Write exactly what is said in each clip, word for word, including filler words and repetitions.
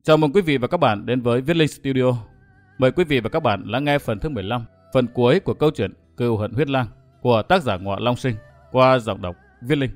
Chào mừng quý vị và các bạn đến với Viết Linh Studio. Mời quý vị và các bạn lắng nghe phần thứ mười lăm, phần cuối của câu chuyện Cừu hận huyết lang của tác giả Ngọa Long Sinh qua giọng đọc Viết Linh.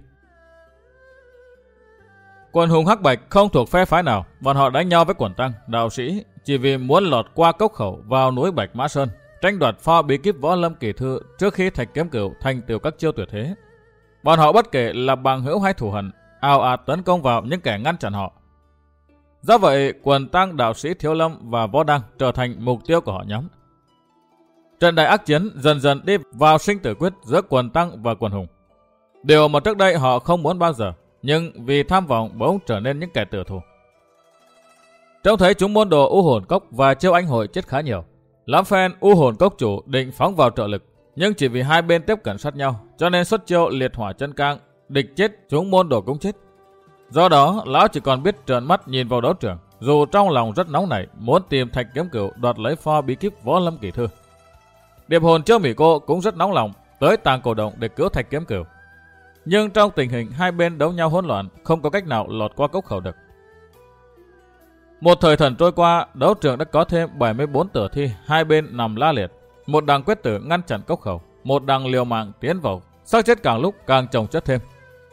Quần hùng Hắc Bạch không thuộc phe phái nào, bọn họ đánh nhau với quần tăng, đạo sĩ chỉ vì muốn lọt qua cốc khẩu vào núi Bạch Mã Sơn, tranh đoạt pho bí kíp võ lâm kỳ thư trước khi Thạch Kiếm Cửu thành tựu các chiêu tuyệt thế. Bọn họ bất kể là bằng hữu hay thù hận, ào ạt tấn công vào những kẻ ngăn chặn họ. Do vậy, quần tăng, đạo sĩ Thiếu Lâm và Võ Đăng trở thành mục tiêu của họ nhóm. Trận đại ác chiến dần dần đi vào sinh tử quyết giữa quần tăng và quần hùng. Điều mà trước đây họ không muốn bao giờ, nhưng vì tham vọng bỗng trở nên những kẻ tử thù. Trông thấy chúng môn đồ U Hồn Cốc và Chiêu Anh Hội chết khá nhiều. Lắm phen U Hồn Cốc chủ định phóng vào trợ lực, nhưng chỉ vì hai bên tiếp cận sát nhau, cho nên xuất chiêu liệt hỏa chân cang, địch chết chúng môn đồ cũng chết. Do đó, lão chỉ còn biết trợn mắt nhìn vào đấu trường, dù trong lòng rất nóng nảy muốn tìm Thạch Kiếm Cửu đoạt lấy pho bí kíp võ lâm kỳ thư. Điệp hồn Chiêu Mỹ Cô cũng rất nóng lòng tới Tàng Cổ Động để cứu Thạch Kiếm Cửu. Nhưng trong tình hình hai bên đấu nhau hỗn loạn, không có cách nào lọt qua cốc khẩu được. Một thời thần trôi qua, đấu trường đã có thêm bảy mươi bốn tử thi, hai bên nằm la liệt. Một đằng quyết tử ngăn chặn cốc khẩu, một đằng liều mạng tiến vào, xác chết càng lúc càng chồng chất thêm.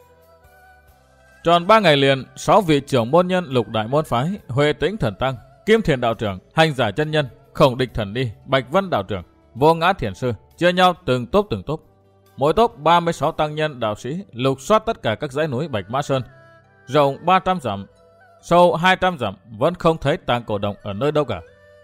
Tròn ba ngày liền, sáu vị trưởng môn nhân lục đại môn phái, Huệ Tĩnh Thần Tăng, Kim Thiền Đạo Trưởng, Hành Giả Chân Nhân, Khổng Địch Thần Đi, Bạch Vân Đạo Trưởng, Vô Ngã Thiền Sư chia nhau từng tốp từng tốp. Mỗi tốp ba mươi sáu tăng nhân đạo sĩ lục soát tất cả các dãy núi Bạch Mã Sơn, rộng ba trăm dặm, sâu hai trăm dặm, vẫn không thấy Tàng Cổ Động ở nơi đâu cả.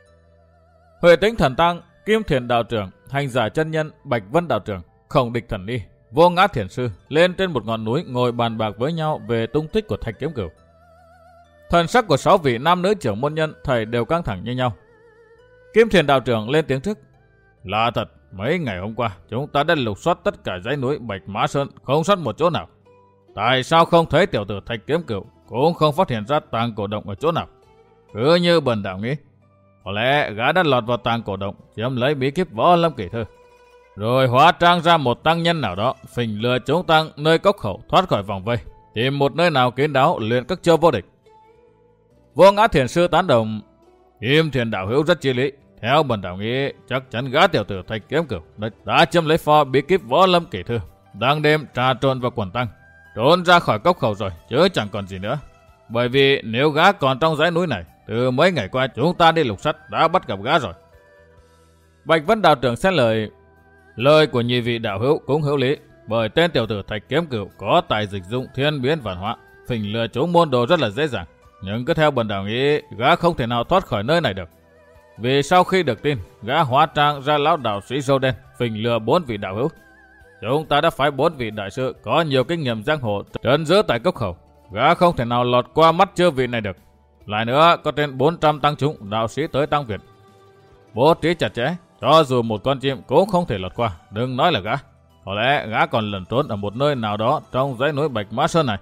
Huệ Tĩnh Thần Tăng, Kim Thiền Đạo Trưởng, Hành Giả Chân Nhân, Bạch Vân Đạo Trưởng, Khổng Địch Thần Đi, Vô Ngã Thiền Sư lên trên một ngọn núi ngồi bàn bạc với nhau về tung tích của Thạch Kiếm Cửu. Thần sắc của sáu vị nam nữ trưởng môn nhân thầy đều căng thẳng như nhau. Kim Thiền Đạo Trưởng lên tiếng trước: "Là thật, mấy ngày hôm qua chúng ta đã lục soát tất cả dãy núi Bạch Mã Sơn, không sót một chỗ nào. Tại sao không thấy tiểu tử Thạch Kiếm Cửu, cũng không phát hiện ra Tàng Cổ Động ở chỗ nào? Cứ như bần đạo nghĩ, có lẽ gã đã lọt vào Tàng Cổ Động chiếm lấy bí kíp võ lâm kỳ thư, rồi hóa trang ra một tăng nhân nào đó, phình lừa chúng tăng nơi cốc khẩu thoát khỏi vòng vây, tìm một nơi nào kín đáo luyện các chiêu vô địch." Vô Ngã Thiền Sư tán đồng: "Kim Thiền đạo hữu rất chi lý. Theo bần đạo nghĩ, chắc chắn gã tiểu tử Thạch Kiếm Cửu đã, đã chiếm lấy pho bí kíp võ lâm kỳ thư, đang đêm trà trộn vào quần tăng, trốn ra khỏi cốc khẩu rồi, chứ chẳng còn gì nữa. Bởi vì nếu gã còn trong dãy núi này, từ mấy ngày qua chúng ta đi lục soát đã bắt gặp gã rồi." Bạch Vân Đạo Trưởng xen lời: "Lời của nhị vị đạo hữu cũng hữu lý, bởi tên tiểu tử Thạch Kiếm Cửu có tài dịch dụng thiên biến vạn hóa, phình lừa chúng môn đồ rất là dễ dàng. Nhưng cứ theo bần đạo nghĩ, gã không thể nào thoát khỏi nơi này được. Vì sau khi được tin, gã hóa trang ra lão đạo sĩ râu đen, phình lừa bốn vị đạo hữu. Chúng ta đã phái bốn vị đại sư có nhiều kinh nghiệm giang hồ trấn giữ tại cốc khẩu, gã không thể nào lọt qua mắt chư vị này được. Lại nữa, có trên bốn trăm tăng chúng đạo sĩ tới Tăng Việt, bố trí chặt chẽ, cho dù một con chim cũng không thể lọt qua, đừng nói là gã. Có lẽ gã còn lẩn trốn ở một nơi nào đó trong dãy núi Bạch Mã Sơn này."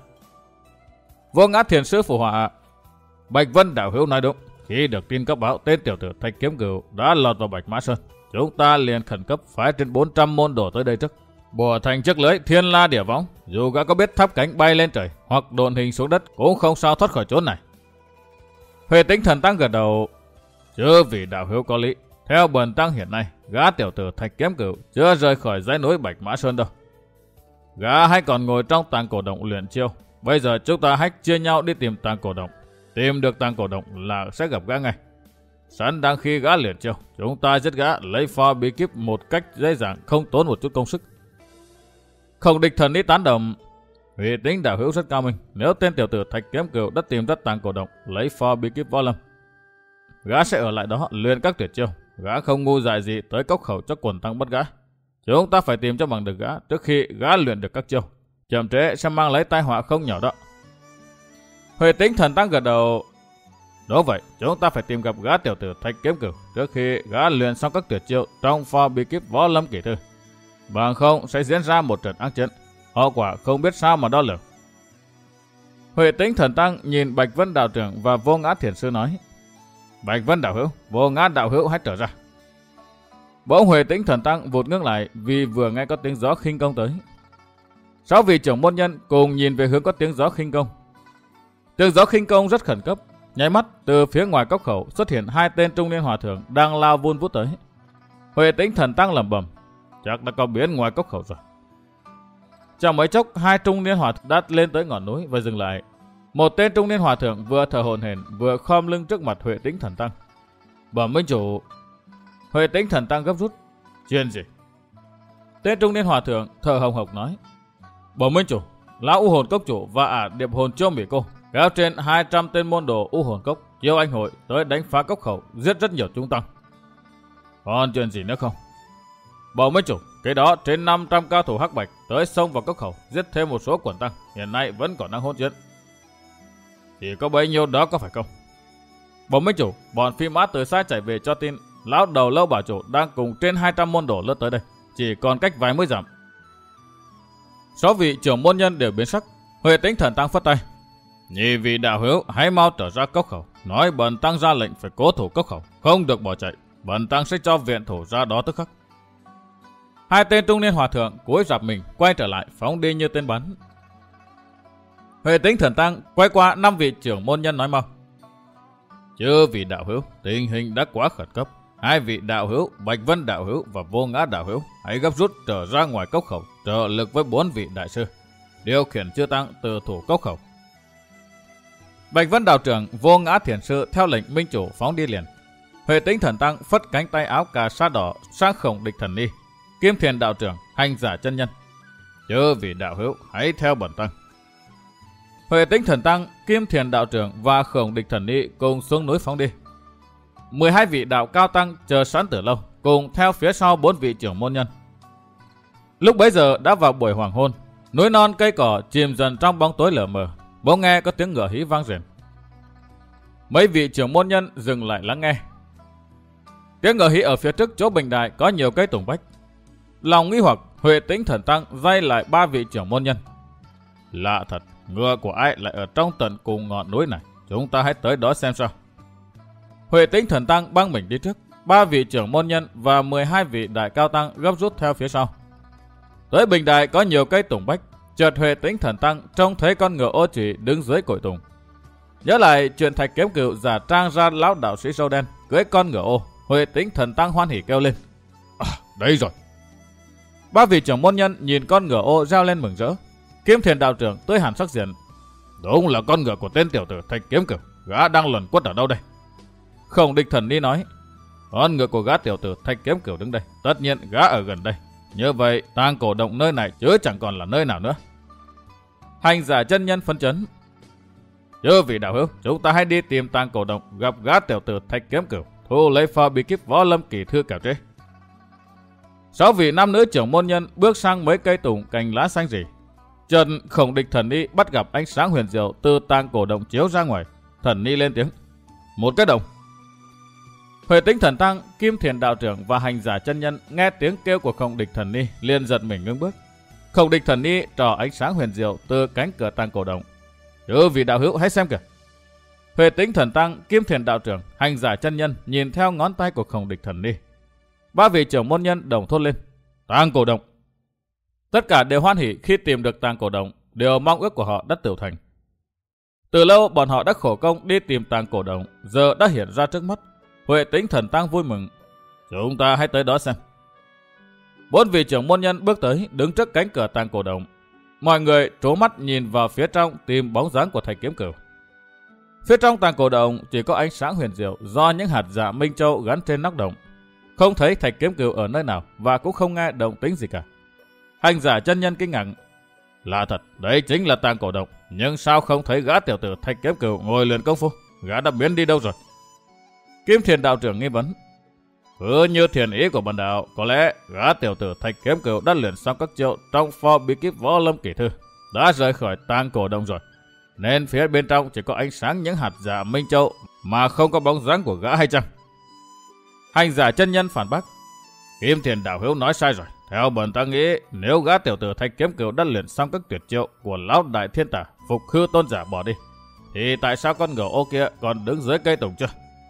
Vô Ngã Thiền Sư phụ họa: "Bạch Vân đạo hữu nói đúng. Khi được tin cấp báo tên tiểu tử Thạch Kiếm Cửu đã lọt vào Bạch Mã Sơn, chúng ta liền khẩn cấp phái trên bốn trăm môn đồ tới đây trước, bùa thành chiếc lưới thiên la địa võng, dù gã có biết thắp cánh bay lên trời hoặc độn hình xuống đất cũng không sao thoát khỏi chốn này." Huệ Tĩnh Thần Tăng gật đầu: "Chư vị đạo hữu có lý. Theo bần tăng hiện nay, gã tiểu tử Thạch Kiếm Cửu chưa rời khỏi dãy núi Bạch Mã Sơn đâu. Gã hay còn ngồi trong Tàng Cổ Động luyện chiêu. Bây giờ chúng ta hãy chia nhau đi tìm Tàng Cổ Động. Tìm được Tàng Cổ Động là sẽ gặp gã ngay. Sẵn đang khi gã luyện chiêu, chúng ta giết gã lấy pho bí kíp một cách dễ dàng, không tốn một chút công sức." Khổng Địch Thần Đi tán đồng: "Huệ Tĩnh đạo hữu rất cao minh. Nếu tên tiểu tử Thạch Kiếm Cửu đã tìm ra Tàng Cổ Động lấy pho bí kíp võ lâm, gã sẽ ở lại đó luyện các tuyệt chiêu. Gã không ngu dại gì tới cốc khẩu cho quần tăng bắt gã. Chúng ta phải tìm cho bằng được gã trước khi gã luyện được các chiêu. Chậm trễ sẽ mang lấy tai họa không nhỏ đó." Huệ Tĩnh Thần Tăng gật đầu: "Đúng vậy, chúng ta phải tìm gặp gã tiểu tử Thạch Kiếm Cửu trước khi gã luyện xong các tuyệt chiêu trong pho bí kíp võ lâm kỳ thư. Bằng không sẽ diễn ra một trận ác chiến, hậu quả không biết sao mà đo lường." Huệ Tĩnh Thần Tăng nhìn Bạch Vân Đạo Trưởng và Vô Ngã Thiền Sư nói: "Bạch Vân đạo hữu, Vô Ngã đạo hữu hãy trở ra." Bỗng Huệ Tĩnh Thần Tăng vụt ngước lại vì vừa nghe có tiếng gió khinh công tới. Sáu vị trưởng môn nhân cùng nhìn về hướng có tiếng gió khinh công. Tiếng gió khinh công rất khẩn cấp, Nháy mắt, từ phía ngoài cốc khẩu xuất hiện hai tên trung niên hòa thượng đang lao vun vút tới. Huệ Tĩnh Thần Tăng lẩm bẩm, chắc đã có biến ngoài cốc khẩu rồi. Trong mấy chốc, hai trung niên hòa thượng đã lên tới ngọn núi và dừng lại. Một tên trung niên hòa thượng vừa thở hổn hển vừa khom lưng trước mặt Huệ Tĩnh Thần Tăng. Bẩm minh chủ. Huệ Tĩnh Thần Tăng gấp rút. Chuyện gì? Tên trung niên hòa thượng thở hồng hộc nói. Bẩm minh chủ, lão U Hồn Cốc chủ và ả điệp hồn Châu Mỹ Cô kéo trên hai trăm tên môn đồ U Hồn Cốc chiêu anh hội tới đánh phá cốc khẩu, giết rất nhiều chúng tăng. Còn chuyện gì nữa không? Bẩm minh chủ, cái đó trên năm trăm cao thủ hắc bạch tới sông vào cốc khẩu giết thêm một số quần tăng, hiện nay vẫn còn đang hỗn chiến. Chỉ có bấy nhiêu đó có phải không? Bẩm minh chủ, bọn phi mã từ xa chạy về cho tin lão đầu lâu bảo chủ đang cùng trên hai trăm môn đồ lướt tới đây, chỉ còn cách vài mươi dặm. Sáu vị trưởng môn nhân đều biến sắc. Huệ Tĩnh Thần Tăng phất tay. Nhị vị đạo hữu hãy mau trở ra cốc khẩu, nói bần tăng ra lệnh phải cố thủ cốc khẩu, không được bỏ chạy, bần tăng sẽ cho viện thủ ra đó tức khắc. Hai tên trung niên hòa thượng cúi rạp mình quay trở lại phóng đi như tên bắn. Huệ Tĩnh Thần Tăng quay qua năm vị trưởng môn nhân nói mau. Chư vị đạo hữu, tình hình đã quá khẩn cấp. Hai vị đạo hữu, Bạch Vân đạo hữu và Vô Ngã đạo hữu hãy gấp rút trở ra ngoài cốc khẩu, trợ lực với bốn vị đại sư, điều khiển chư tăng từ thủ cốc khẩu. Bạch Vân đạo trưởng, Vô Ngã thiền sư theo lệnh minh chủ phóng đi liền. Huệ Tĩnh Thần Tăng phất cánh tay áo cà sa đỏ sang Khổng Địch Thần Ni. Kim Thiền đạo trưởng, Hành Giả chân nhân. Chư vị đạo hữu hãy theo bần tăng. Huệ Tĩnh Thần Tăng, Kim Thiền đạo trưởng và Khổng Địch Thần Ni cùng xuống núi phóng đi. mười hai vị đạo cao tăng chờ sẵn từ lâu, cùng theo phía sau bốn vị trưởng môn nhân. Lúc bấy giờ đã vào buổi hoàng hôn, núi non cây cỏ chìm dần trong bóng tối lờ mờ, bỗng nghe có tiếng ngựa hí vang rền. Mấy vị trưởng môn nhân dừng lại lắng nghe. Tiếng ngựa hí ở phía trước chỗ bình đài có nhiều cây tùng bách. Lòng nghi hoặc, Huệ Tĩnh Thần Tăng dây lại ba vị trưởng môn nhân. Lạ thật, ngựa của ai lại ở trong tận cùng ngọn núi này, chúng ta hãy tới đó xem sao. Huệ Tĩnh Thần Tăng băng mình đi trước, ba vị trưởng môn nhân và mười hai vị đại cao tăng gấp rút theo phía sau. Tới bình đài có nhiều cây tùng bách, chợt Huệ Tĩnh Thần Tăng trông thấy con ngựa ô trì đứng dưới cội tùng. Nhớ lại chuyện Thạch Kiếm Cựu giả trang ra lão đạo sĩ sâu đen cưỡi con ngựa ô, Huệ Tĩnh Thần Tăng hoan hỉ kêu lên. À, đây rồi. Ba vị trưởng môn nhân nhìn con ngựa ô reo lên mừng rỡ. Kim Thiền đạo trưởng tươi hẳn sắc diện. Đúng là con ngựa của tên tiểu tử Thạch Kiếm Cựu, gã đang luẩn quất ở đâu đây? Khổng Địch Thần Ni nói. Con ngựa của gã tiểu tử Thạch Kiếm Cựu đứng đây, tất nhiên gã ở gần đây. Như vậy tang cổ động nơi này chứ chẳng còn là nơi nào nữa. Hành Giả chân nhân phân chấn. Chư vị đạo hữu, chúng ta hãy đi tìm tang cổ động, gặp gã tiểu tử Thạch Kiếm Cựu, thu lấy phò bí kíp võ lâm kỳ thư kẻo chế. Sáu vị nam nữ trưởng môn nhân bước sang mấy cây tùng cành lá xanh rì. Chợt Khổng Địch Thần Ni bắt gặp ánh sáng huyền diệu từ tang cổ động chiếu ra ngoài. Thần Ni lên tiếng. Một cái đồng. Huệ Tĩnh Thần Tăng, Kim Thiền đạo trưởng và Hành Giả chân nhân nghe tiếng kêu của Khổng Địch Thần Ni liền giật mình ngưng bước. Khổng Địch Thần Ni trò ánh sáng huyền diệu từ cánh cửa tang cổ động. Chư vị đạo hữu hãy xem kìa. Huệ Tĩnh Thần Tăng, Kim Thiền đạo trưởng, Hành Giả chân nhân nhìn theo ngón tay của Khổng Địch Thần Ni. Ba vị trưởng môn nhân đồng thốt lên. Tang cổ động. Tất cả đều hoan hỉ khi tìm được tang cổ động, đều mong ước của họ đã tiểu thành. Từ lâu bọn họ đã khổ công đi tìm tang cổ động, giờ đã hiện ra trước mắt. Huệ Tĩnh Thần Tăng vui mừng. Chúng ta hãy tới đó xem. Bốn vị trưởng môn nhân bước tới, đứng trước cánh cửa tang cổ động. Mọi người trố mắt nhìn vào phía trong tìm bóng dáng của Thạch Kiếm Cựu. Phía trong tang cổ động chỉ có ánh sáng huyền diệu do những hạt dạ minh châu gắn trên nóc động. Không thấy Thạch Kiếm Cựu ở nơi nào và cũng không nghe động tĩnh gì cả. Hành Giả chân nhân kinh ngạc. Lạ thật, đấy chính là tang cổ động, nhưng sao không thấy gã tiểu tử Thạch Kiếm Cựu ngồi luyện công phu? Gã đã biến đi đâu rồi? Kim Thiền đạo trưởng nghi vấn. Cứ như thiền ý của bần đạo, có lẽ gã tiểu tử Thạch Kiếm Cựu đã luyện xong các chiêu trong pho bí kíp võ lâm kỳ thư, đã rời khỏi tang cổ động rồi, nên phía bên trong chỉ có ánh sáng những hạt dạ minh châu mà không có bóng dáng của gã hay chăng? Hành Giả chân nhân phản bác. Kim Thiền đạo hữu nói sai rồi. Theo bần tăng nghĩ, nếu gã tiểu tử Thạch Kiếm Cựu đã luyện xong các tuyệt chiêu của lão đại thiên tả Phục Hư tôn giả bỏ đi, thì tại sao con ngựa ô kia còn đứng dưới cây tùng chưa?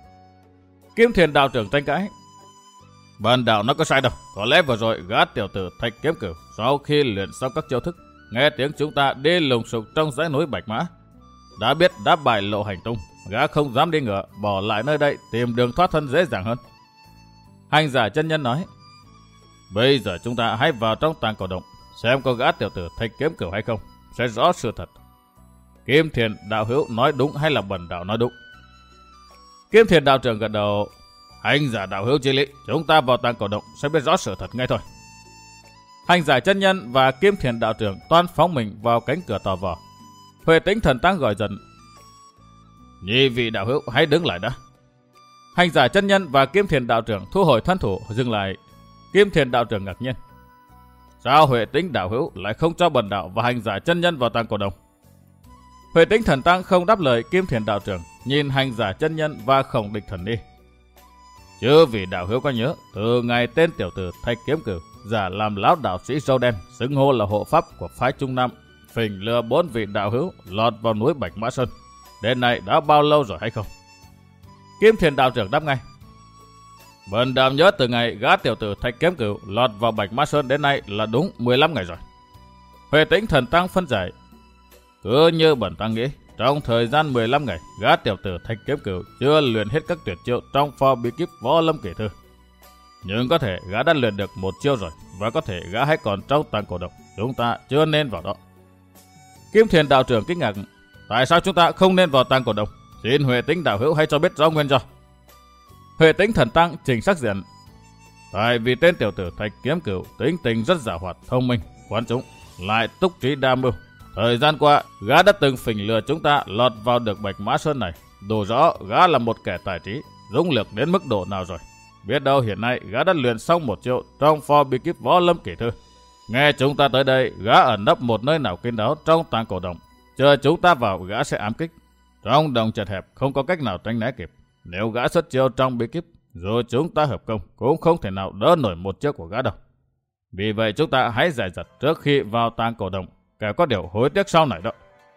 Kim Thiền đạo trưởng tranh cãi. Bần đạo nó có sai đâu. Có lẽ vừa rồi gã tiểu tử Thạch Kiếm Cựu sau khi luyện xong các chiêu thức, nghe tiếng chúng ta đi lùng sục trong dãy núi Bạch Mã, đã biết đã bại lộ hành tung, gã không dám đi ngựa, bỏ lại nơi đây tìm đường thoát thân dễ dàng hơn. Hành giả chân nhân nói, bây giờ chúng ta hãy vào trong tàng cổ động, xem có gã tiểu tử Thạch Kiếm Cửu hay không, sẽ rõ sự thật. Kim Thiền đạo hữu nói đúng hay là Bần đạo nói đúng? Kim Thiền đạo trưởng gật đầu, hành giả đạo hữu chi lý, chúng ta vào tàng cổ động sẽ biết rõ sự thật ngay thôi. Hành giả chân nhân và Kim Thiền đạo trưởng toan phóng mình vào cánh cửa tò vò. Huệ Tĩnh Thần Tăng gọi dần, nhị vị đạo hữu hãy đứng lại đã. Hành giả chân nhân và Kim Thiền đạo trưởng thu hồi thân thủ dừng lại. Kim Thiền đạo trưởng ngạc nhiên, sao Huệ Tĩnh đạo hữu lại không cho Bần đạo và hành giả chân nhân vào tàng cổ động? Huệ Tĩnh Thần Tăng không đáp lời Kim Thiền đạo trưởng, nhìn hành giả chân nhân và Khổng Địch Thần đi. Chứ vì đạo hữu có nhớ, từ ngày tên tiểu tử Thạch Kiếm Cửu giả làm lão đạo sĩ râu đen, xưng hô là hộ pháp của phái Trung Nam, phình lừa bốn vị đạo hữu lọt vào núi Bạch Mã Sơn, đến nay đã bao lâu rồi hay không? Kim Thiền đạo trưởng đáp ngay, Bần đạo nhớ từ ngày gã tiểu tử Thạch Kiếm Cửu lọt vào Bạch Mã Sơn đến nay là đúng mười lăm ngày rồi. Huệ Tĩnh Thần Tăng phân giải, cứ như bần tăng nghĩ, trong thời gian mười lăm ngày, gã tiểu tử Thạch Kiếm Cửu chưa luyện hết các tuyệt chiêu trong pho bí kíp Võ Lâm Kỷ Thư. Nhưng có thể gã đã luyện được một chiêu rồi, và có thể gã hay còn trong tàng cổ động, chúng ta chưa nên vào đó. Kim Thiền đạo trưởng kinh ngạc, tại sao chúng ta không nên vào tàng cổ động? Xin Huệ Tĩnh đạo hữu hãy cho biết rõ nguyên do. Huệ Tĩnh Thần Tăng chỉnh sắc diện, tại vì tên tiểu tử Thạch Kiếm Cửu tính tình rất giàu hoạt, thông minh, quán chúng, lại túc trí đa mưu. Thời gian qua, gã đã từng phình lừa chúng ta lọt vào được Bạch Mã Sơn này, đủ rõ gã là một kẻ tài trí, dũng lược đến mức độ nào rồi. Biết đâu hiện nay gã đã luyện xong một chiêu trong pho bí kíp Võ Lâm Kỷ Thư. Nghe chúng ta tới đây, gã ẩn nấp một nơi nào kín đáo trong tàng cổ động, chờ chúng ta vào gã sẽ ám kích. Trong đồng chật hẹp không có cách nào tránh né kịp. Nếu gã xuất chiêu trong bí kíp, rồi chúng ta hợp công cũng không thể nào đỡ nổi một chiêu của gã đâu. Vì vậy chúng ta hãy giải giật trước khi vào tàng cổ động, kẻo có điều hối tiếc sau này đó.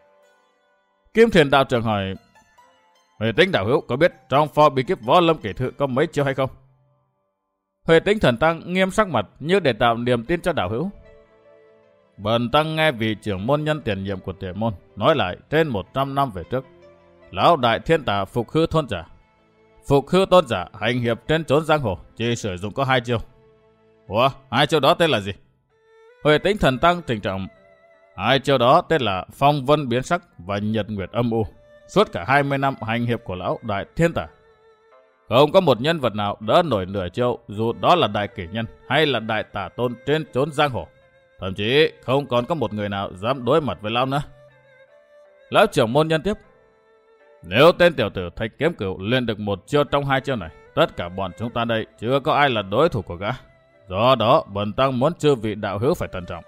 Kim Thiền đạo trưởng hỏi, Huệ Tĩnh đạo hữu có biết trong pho bí kíp Võ Lâm Kỷ Thư có mấy chiêu hay không? Huệ Tĩnh Thần Tăng nghiêm sắc mặt như để tạo niềm tin cho đạo hữu. Bần tăng nghe vị trưởng môn nhân tiền nhiệm của tiền môn nói lại trên một trăm năm về trước, lão đại thiên tả Phục Hư Tôn giả, Phục Hư Tôn giả hành hiệp trên chốn giang hồ chỉ sử dụng có hai chiêu. Ủa, hai chiêu đó tên là gì? Huệ Tĩnh Thần Tăng trịnh trọng, hai chiêu đó tên là Phong Vân Biến Sắc và Nhật Nguyệt Âm U. Suốt cả hai mươi năm hành hiệp của lão đại thiên tả, không có một nhân vật nào đỡ nổi nửa chiêu, dù đó là đại kỷ nhân hay là đại tả tôn trên chốn giang hồ. Thậm chí không còn có một người nào dám đối mặt với lão nữa. Lão trưởng môn nhân tiếp, nếu tên tiểu tử Thạch Kiếm Cửu lên được một chiêu trong hai chiêu này, tất cả bọn chúng ta đây chưa có ai là đối thủ của gã. Do đó bần tăng muốn chư vị đạo hữu phải cẩn trọng.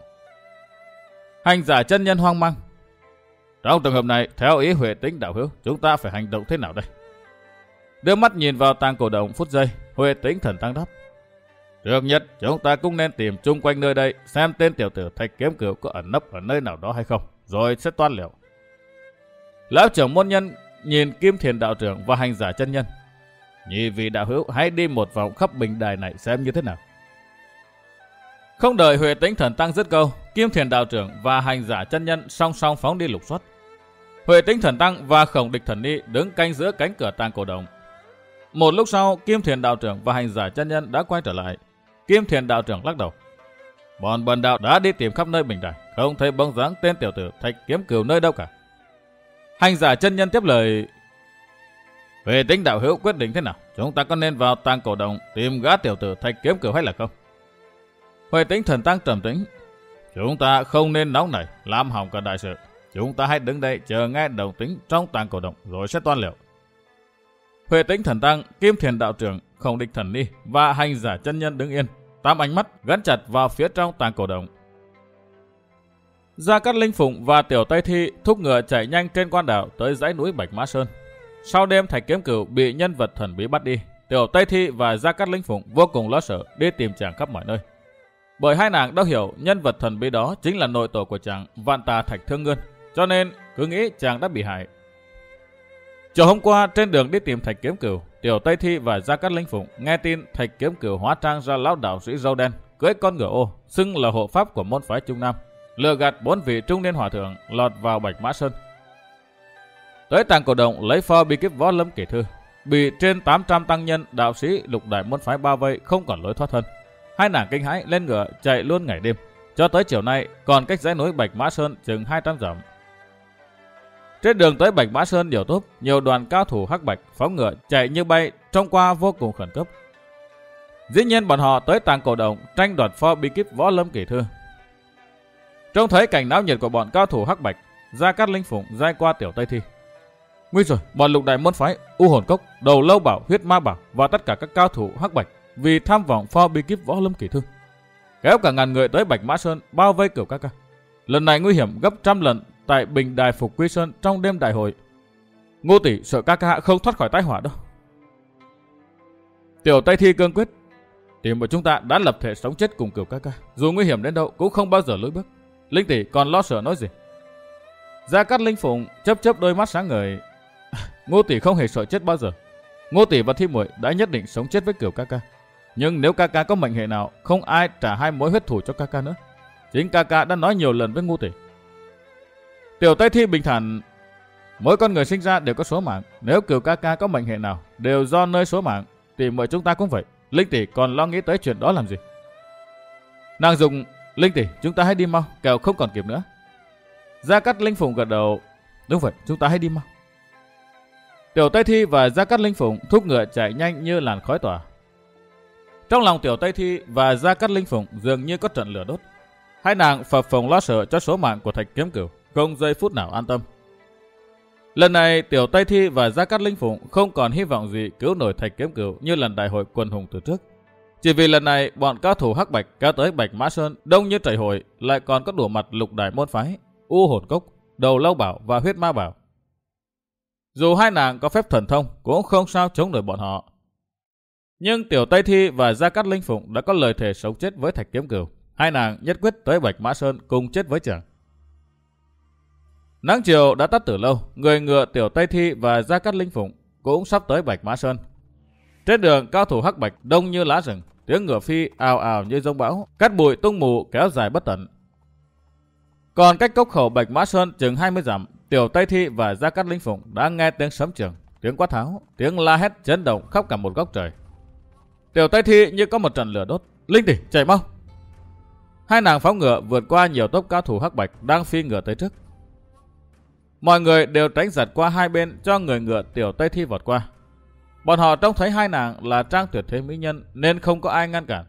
Hành giả chân nhân hoang mang, trong trường hợp này theo ý Huệ Tĩnh đạo hữu, chúng ta phải hành động thế nào đây? Đưa mắt nhìn vào tàng cổ động phút giây, Huệ Tĩnh Thần Tăng đáp, trước nhất chúng ta cũng nên tìm chung quanh nơi đây, xem tên tiểu tử Thạch Kiếm Cửu có ẩn nấp ở nơi nào đó hay không, rồi sẽ toan liệu. Lão trưởng môn nhân nhìn Kim Thiền đạo trưởng và hành giả chân nhân, nhị vị đạo hữu hãy đi một vòng khắp bình đài này xem như thế nào. Không đợi Huệ Tĩnh Thần Tăng dứt câu, Kim Thiền đạo trưởng và hành giả chân nhân song song phóng đi lục soát. Huệ Tĩnh Thần Tăng và Khổng Địch Thần Ni đứng canh giữa cánh cửa tàng cổ động. Một lúc sau, Kim Thiền đạo trưởng và hành giả chân nhân đã quay trở lại. Kim Thiền đạo trưởng lắc đầu, bọn bần đạo đã đi tìm khắp nơi bình đài, không thấy bóng dáng tên tiểu tử Thạch Kiếm Cửu nơi đâu cả. Hành giả chân nhân tiếp lời, Huệ Tĩnh đạo hữu quyết định thế nào? Chúng ta có nên vào tàng cổ động tìm gã tiểu tử Thạch Kiếm Cửu hay là không? Huệ Tĩnh Thần Tăng trầm tĩnh, chúng ta không nên nóng nảy làm hỏng cả đại sự. Chúng ta hãy đứng đây chờ nghe động tĩnh trong tàng cổ động rồi sẽ toan liệu. Huệ Tĩnh Thần Tăng, Kim Thiền đạo trưởng, Khổng Địch Thần Ni và hành giả chân nhân đứng yên, tám ánh mắt gắn chặt vào phía trong tàng cổ động. Gia Cát Linh Phụng và Tiểu Tây Thi thúc ngựa chạy nhanh trên quan đảo tới dãy núi Bạch Mã Sơn. Sau đêm Thạch Kiếm Cửu bị nhân vật thần bí bắt đi, Tiểu Tây Thi và Gia Cát Linh Phụng vô cùng lo sợ đi tìm chàng khắp mọi nơi. Bởi hai nàng đã hiểu nhân vật thần bí đó chính là nội tổ của chàng Vạn Tà Thạch Thương Ngân, cho nên cứ nghĩ chàng đã bị hại. Chiều hôm qua trên đường đi tìm Thạch Kiếm Cửu, Tiểu Tây Thi và Gia Cát Linh Phụng nghe tin Thạch Kiếm Cửu hóa trang ra lão đạo sĩ râu đen, cưỡi con ngựa ô, xưng là hộ pháp của môn phái Trung Nam, lừa gạt bốn vị trung niên hòa thượng lọt vào Bạch Mã Sơn. tới Tràng Cổ Động lấy pho bí kíp Võ Lâm Kỷ Thư, bị trên tám trăm tăng nhân đạo sĩ lục đại môn phái bao vây không còn lối thoát thân. Hai nàng kinh hãi lên ngựa chạy luôn ngày đêm, cho tới chiều nay còn cách dãy núi Bạch Mã Sơn chừng hai trăm dặm. Trên đường tới Bạch Mã Sơn nhiều tốp, nhiều đoàn cao thủ hắc bạch phóng ngựa chạy như bay, trông qua vô cùng khẩn cấp. Dĩ nhiên bọn họ tới Tràng Cổ Động tranh đoạt pho bí kíp Võ Lâm Kỷ Thư. Trông thấy cảnh náo nhiệt của bọn cao thủ hắc bạch, Gia Cát Linh Phụng giai qua Tiểu Tây Thi. Nguy rồi, bọn lục đại môn phái U Hồn Cốc, Đầu Lâu Bảo, Huyết Ma Bảo và tất cả các cao thủ hắc bạch vì tham vọng pho bí kíp Võ Lâm Kỷ Thư, kéo cả ngàn người tới Bạch Mã Sơn bao vây Cửu ca ca. Lần này nguy hiểm gấp trăm lần tại Bình Đài Phục Quy Sơn trong đêm đại hội. Ngô tỷ sợ ca ca không thoát khỏi tai họa đâu. Tiểu Tây Thi cương quyết, tìm của chúng ta đã lập thể sống chết cùng Cửu ca ca, dù nguy hiểm đến đâu cũng không bao giờ lùi bước. Linh tỷ còn lo sợ nói gì? Gia Cát Linh Phụng chớp chớp đôi mắt sáng ngời. Ngô tỷ không hề sợ chết bao giờ. Ngô tỷ và Thi muội đã nhất định sống chết với Cửu ca ca. Nhưng nếu ca ca có mệnh hệ nào, không ai trả hai mối huyết thủ cho ca ca nữa. Chính ca ca đã nói nhiều lần với Ngô tỷ. Tiểu Tây Thi bình thản, mỗi con người sinh ra đều có số mạng. Nếu Cửu ca ca có mệnh hệ nào đều do nơi số mạng, thì mọi chúng ta cũng vậy. Linh tỷ còn lo nghĩ tới chuyện đó làm gì? Nàng dùng, Linh tỷ chúng ta hãy đi mau, kẻo không còn kịp nữa. Gia Cát Linh Phụng gật đầu, đúng vậy, chúng ta hãy đi mau. Tiểu Tây Thi và Gia Cát Linh Phụng thúc ngựa chạy nhanh như làn khói tỏa. Trong lòng Tiểu Tây Thi và Gia Cát Linh Phụng dường như có trận lửa đốt. Hai nàng phập phồng lo sợ cho số mạng của Thạch Kiếm Cửu, không giây phút nào an tâm. Lần này Tiểu Tây Thi và Gia Cát Linh Phụng không còn hy vọng gì cứu nổi Thạch Kiếm Cửu như lần đại hội quần hùng từ trước. Chỉ vì lần này bọn cao thủ hắc bạch kéo tới Bạch Mã Sơn đông như chảy hội, lại còn có đủ mặt lục đại môn phái, U Hồn Cốc, Đầu Lâu Bảo và Huyết Ma Bảo. Dù hai nàng có phép thần thông cũng không sao chống nổi bọn họ. Nhưng Tiểu Tây Thi và Gia Cát Linh Phụng đã có lời thề sống chết với Thạch Kiếm Cửu. Hai nàng nhất quyết tới Bạch Mã Sơn cùng chết với chàng. Nắng chiều đã tắt từ lâu, người ngựa Tiểu Tây Thi và Gia Cát Linh Phụng cũng sắp tới Bạch Mã Sơn. Trên đường cao thủ hắc bạch đông như lá rừng, tiếng ngựa phi ào ào như giông bão, cát bụi tung mù kéo dài bất tận. Còn cách cốc khẩu Bạch Mã Sơn chừng hai mươi dặm, Tiểu Tây Thi và Gia Cát Linh Phụng đã nghe tiếng sấm trường, tiếng quát tháo, tiếng la hét chấn động khắp cả một góc trời. Tiểu Tây Thi như có một trận lửa đốt, Linh tỷ chạy mau. Hai nàng phóng ngựa vượt qua nhiều tốp cao thủ hắc bạch đang phi ngựa tới trước. Mọi người đều tránh giật qua hai bên cho người ngựa Tiểu Tây Thi vọt qua. Bọn họ trông thấy hai nàng là trang tuyệt thế mỹ nhân nên không có ai ngăn cản.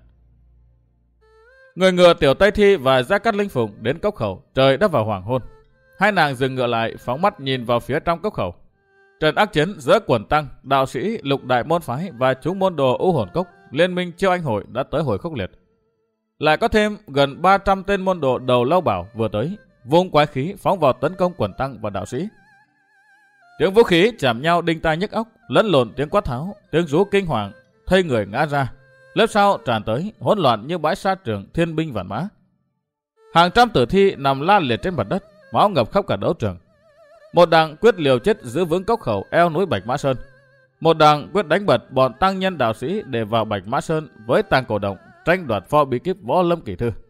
Người ngựa Tiểu Tây Thi và Gia Cát Linh Phụng đến cốc khẩu, trời đã vào hoàng hôn. Hai nàng dừng ngựa lại, phóng mắt nhìn vào phía trong cốc khẩu. Trận ác chiến giữa quần tăng, đạo sĩ, lục đại môn phái và chúng môn đồ U Hồn Cốc, liên minh Chiêu Anh Hội đã tới hồi khốc liệt. Lại có thêm gần ba trăm tên môn đồ Đầu Lâu Bảo vừa tới, vung quái khí phóng vào tấn công quần tăng và đạo sĩ. Tiếng vũ khí chạm nhau đinh tai nhức óc, lẫn lộn tiếng quát tháo, tiếng rú kinh hoàng, thây người ngã ra. Lớp sau tràn tới, hỗn loạn như bãi sa trường thiên binh vạn mã. Hàng trăm tử thi nằm la liệt trên mặt đất, máu ngập khắp cả đấu trường. Một đảng quyết liều chết giữ vững cốc khẩu eo núi Bạch Mã Sơn. Một đảng quyết đánh bật bọn tăng nhân đạo sĩ để vào Bạch Mã Sơn với Tràng Cổ Động tranh đoạt pho bí kíp Võ Lâm Kỷ Thư.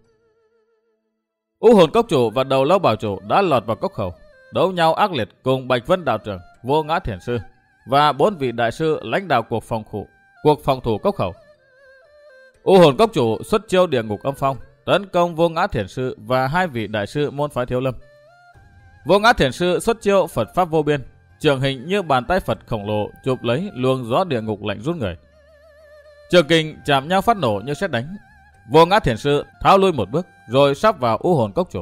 U Hồn Cốc chủ và Đầu Lâu Bảo chủ đã lọt vào cốc khẩu, đấu nhau ác liệt cùng Bạch Vân đạo trưởng, Vô Ngã Thiền sư và bốn vị đại sư lãnh đạo cuộc phòng thủ, cuộc phòng thủ cốc khẩu. U Hồn Cốc chủ xuất chiêu địa ngục âm phong, tấn công Vô Ngã Thiền sư và hai vị đại sư môn phái Thiếu Lâm. Vô Ngã Thiền sư xuất chiêu Phật pháp vô biên, trường hình như bàn tay Phật khổng lồ chụp lấy luồng gió địa ngục lạnh run người. Trường kình chạm nhau phát nổ như sét đánh. Vô Ngã Thiền sư tháo lui một bước rồi sắp vào U Hồn Cốc chủ.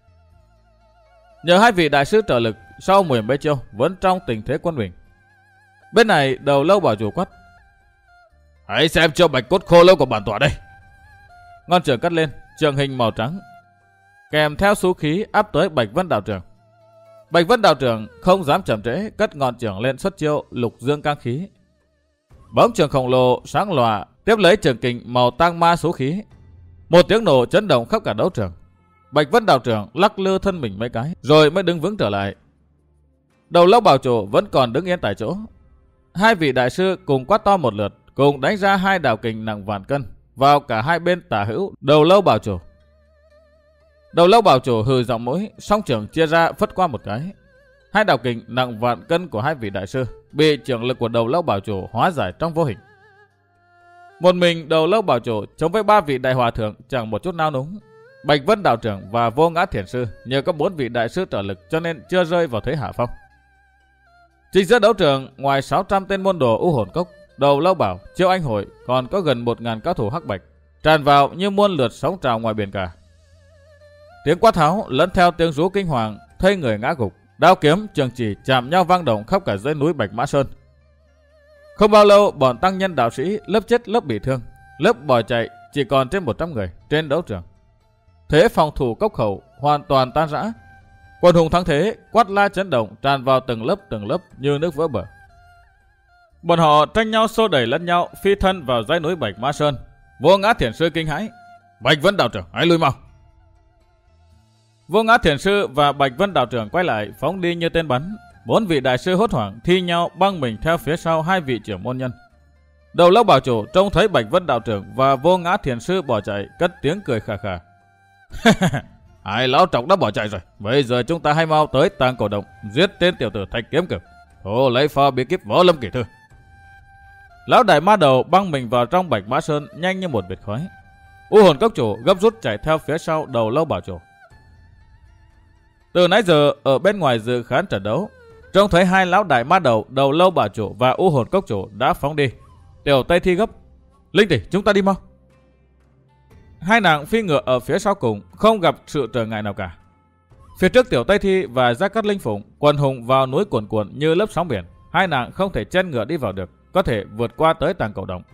Nhờ hai vị đại sư trợ lực, sau mười mấy chiêu vẫn trong tình thế quân bình. Bên này Đầu Lâu Bảo chủ quát: hãy xem chiêu bạch cốt khô lâu của bản tọa đây. Ngọn trường cắt lên, trường hình màu trắng kèm theo số khí áp tới Bạch Vân đạo trưởng. Bạch Vân đạo trưởng không dám chậm trễ, cất ngọn trường lên xuất chiêu Lục Dương Cang khí. Bóng trường khổng lồ sáng lòa tiếp lấy trường kình màu tang ma số khí. Một tiếng nổ chấn động khắp cả đấu trường. Bạch Vân đạo trưởng lắc lư thân mình mấy cái rồi mới đứng vững trở lại. Đầu Lâu Bảo chủ vẫn còn đứng yên tại chỗ. Hai vị đại sư cùng quát to một lượt, cùng đánh ra hai đạo kình nặng vạn cân vào cả hai bên tả hữu Đầu Lâu Bảo chủ. Đầu Lâu Bảo chủ hừ giọng mũi, song trường chia ra phất qua một cái. Hai đạo kình nặng vạn cân của hai vị đại sư bị trưởng lực của Đầu Lâu Bảo Chủ hóa giải trong vô hình. Một mình Đầu Lâu Bảo Chủ chống với ba vị đại hòa thượng chẳng một chút nao núng. Bạch Vân đạo trưởng và Vô Ngã Thiền sư nhờ có bốn vị đại sư trợ lực cho nên chưa rơi vào thế hạ phong. Chính giữa đấu trường, ngoài sáu trăm tên môn đồ U Hồn Cốc, Đầu Lâu Bảo, Chiêu Anh Hội còn có gần một nghìn cao thủ hắc bạch tràn vào như muôn lượt sóng trào ngoài biển cả. Tiếng quát tháo lẫn theo tiếng rú kinh hoàng, thây người ngã gục, đao kiếm trường chỉ chạm nhau vang động khắp cả dãy núi Bạch Mã Sơn. Không bao lâu, bọn tăng nhân đạo sĩ lớp chết lớp bị thương, lớp bỏ chạy chỉ còn trên một trăm người trên đấu trường. Thế phòng thủ cốc khẩu hoàn toàn tan rã. Quần hùng thắng thế, quát la chấn động tràn vào từng lớp từng lớp như nước vỡ bờ. Bọn họ tranh nhau xô đẩy lẫn nhau phi thân vào dãy núi Bạch Mã Sơn. Vô Ngã Thiền sư kinh hãi: Bạch Vân đạo trưởng, hãy lui mau! Vô Ngã Thiền sư và Bạch Vân đạo trưởng quay lại phóng đi như tên bắn. Bốn vị đại sư hốt hoảng thi nhau băng mình theo phía sau hai vị trưởng môn nhân. Đầu Lâu Bảo Chủ trông thấy Bạch Vân đạo trưởng và Vô Ngã Thiền sư bỏ chạy, cất tiếng cười khà khà: Hai lão trọc đã bỏ chạy rồi, bây giờ chúng ta hãy mau tới Tàng Cổ Động giết tên tiểu tử Thạch Kiếm Cửu, thu lấy pho bí kíp Võ Lâm Kỷ Thư. Lão đại ma đầu băng mình vào trong Bạch Mã Sơn nhanh như một vệt khói. U Hồn Cốc chủ gấp rút chạy theo phía sau Đầu Lâu Bảo Chủ. Từ nãy giờ ở bên ngoài dự khán trận đấu, trông thấy hai lão đại ma đầu Đầu Lâu Bảo Chủ và U Hồn Cốc chủ đã phóng đi. Tiểu Tây Thi gấp: Linh tỷ, chúng ta đi mau! Hai nàng phi ngựa ở phía sau cùng, không gặp sự trở ngại nào cả. Phía trước Tiểu Tây Thi và Gia Cát Linh Phụng quần hùng vào núi cuồn cuộn như lớp sóng biển. Hai nàng không thể chen ngựa đi vào được, có thể vượt qua tới Tàng Cổ Động.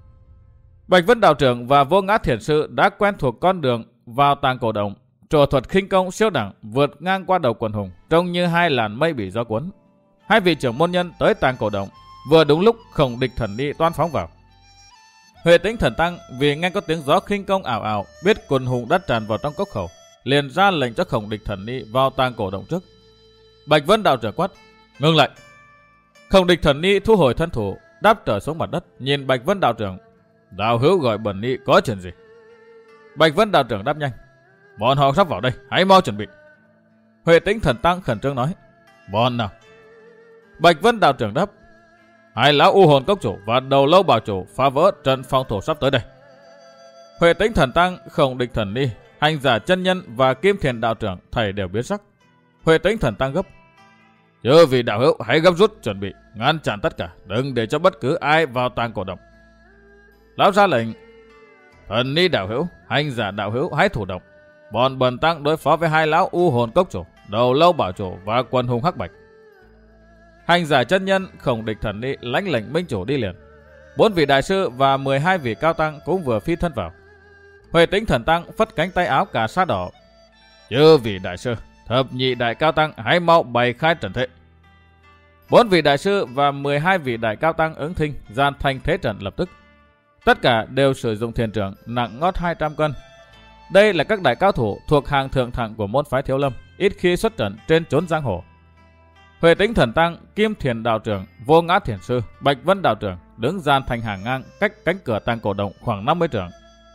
Bạch Vân đạo trưởng và Vô Ngã Thiền sư đã quen thuộc con đường vào Tàng Cổ Động. Trổ thuật khinh công siêu đẳng vượt ngang qua đầu quần hùng, trông như hai làn mây bị gió cuốn. Hai vị trưởng môn nhân tới Tàng Cổ Động, vừa đúng lúc Khổng Địch Thần Ni toan phóng vào. Huệ Tĩnh Thần Tăng vì nghe có tiếng gió khinh công ảo ảo, biết quần hùng đã tràn vào trong cốc khẩu, liền ra lệnh cho Khổng Địch Thần Ni vào Tàng Cổ Động trước. Bạch Vân đạo trưởng quát: Ngưng lại! Khổng Địch Thần Ni thu hồi thân thủ, đáp trở xuống mặt đất, nhìn Bạch Vân đạo trưởng: Đạo hữu gọi bần ni có chuyện gì? Bạch Vân đạo trưởng đáp nhanh: Bọn họ sắp vào đây, hãy mau chuẩn bị. Huệ Tĩnh Thần Tăng khẩn trương nói: Bọn nào? Bạch Vân đạo trưởng đáp: Hai lão U Hồn Cốc chủ và Đầu Lâu Bảo Chủ phá vỡ trận phòng thủ sắp tới đây. Huệ Tĩnh Thần Tăng, Khổng Địch Thần Ni, Hành Giả Chân Nhân và Kim Thiền đạo trưởng thầy đều biến sắc. Huệ Tĩnh Thần Tăng gấp: Chư vị đạo hữu hãy gấp rút chuẩn bị, ngăn chặn tất cả, đừng để cho bất cứ ai vào Tàng Cổ Động. Lão ra lệnh: Thần Ni đạo hữu, Hành Giả đạo hữu hãy thủ động. Bọn bần tăng đối phó với hai lão U Hồn Cốc chủ, Đầu Lâu Bảo Chủ và quần hùng hắc bạch. Hành Giả Chân Nhân, Khổng Địch Thần Ni lãnh lệnh minh chủ đi liền. Bốn vị đại sư và mười hai vị cao tăng cũng vừa phi thân vào. Huệ Tĩnh Thần Tăng phất cánh tay áo cà sa đỏ: Chư vị đại sư, thập nhị đại cao tăng hãy mau bày khai trận thế. Bốn vị đại sư và mười hai vị đại cao tăng ứng thinh gian thành thế trận lập tức. Tất cả đều sử dụng thiền trưởng nặng ngót hai trăm cân. Đây là các đại cao thủ thuộc hàng thượng thặng của môn phái Thiếu Lâm, ít khi xuất trận trên chốn giang hồ. Huệ Tĩnh Thần Tăng, Kim Thiền đạo trưởng, Vô Ngã Thiền sư, Bạch Vân đạo trưởng đứng gian thành hàng ngang cách cánh cửa Tàng Cổ Động khoảng năm mươi trượng.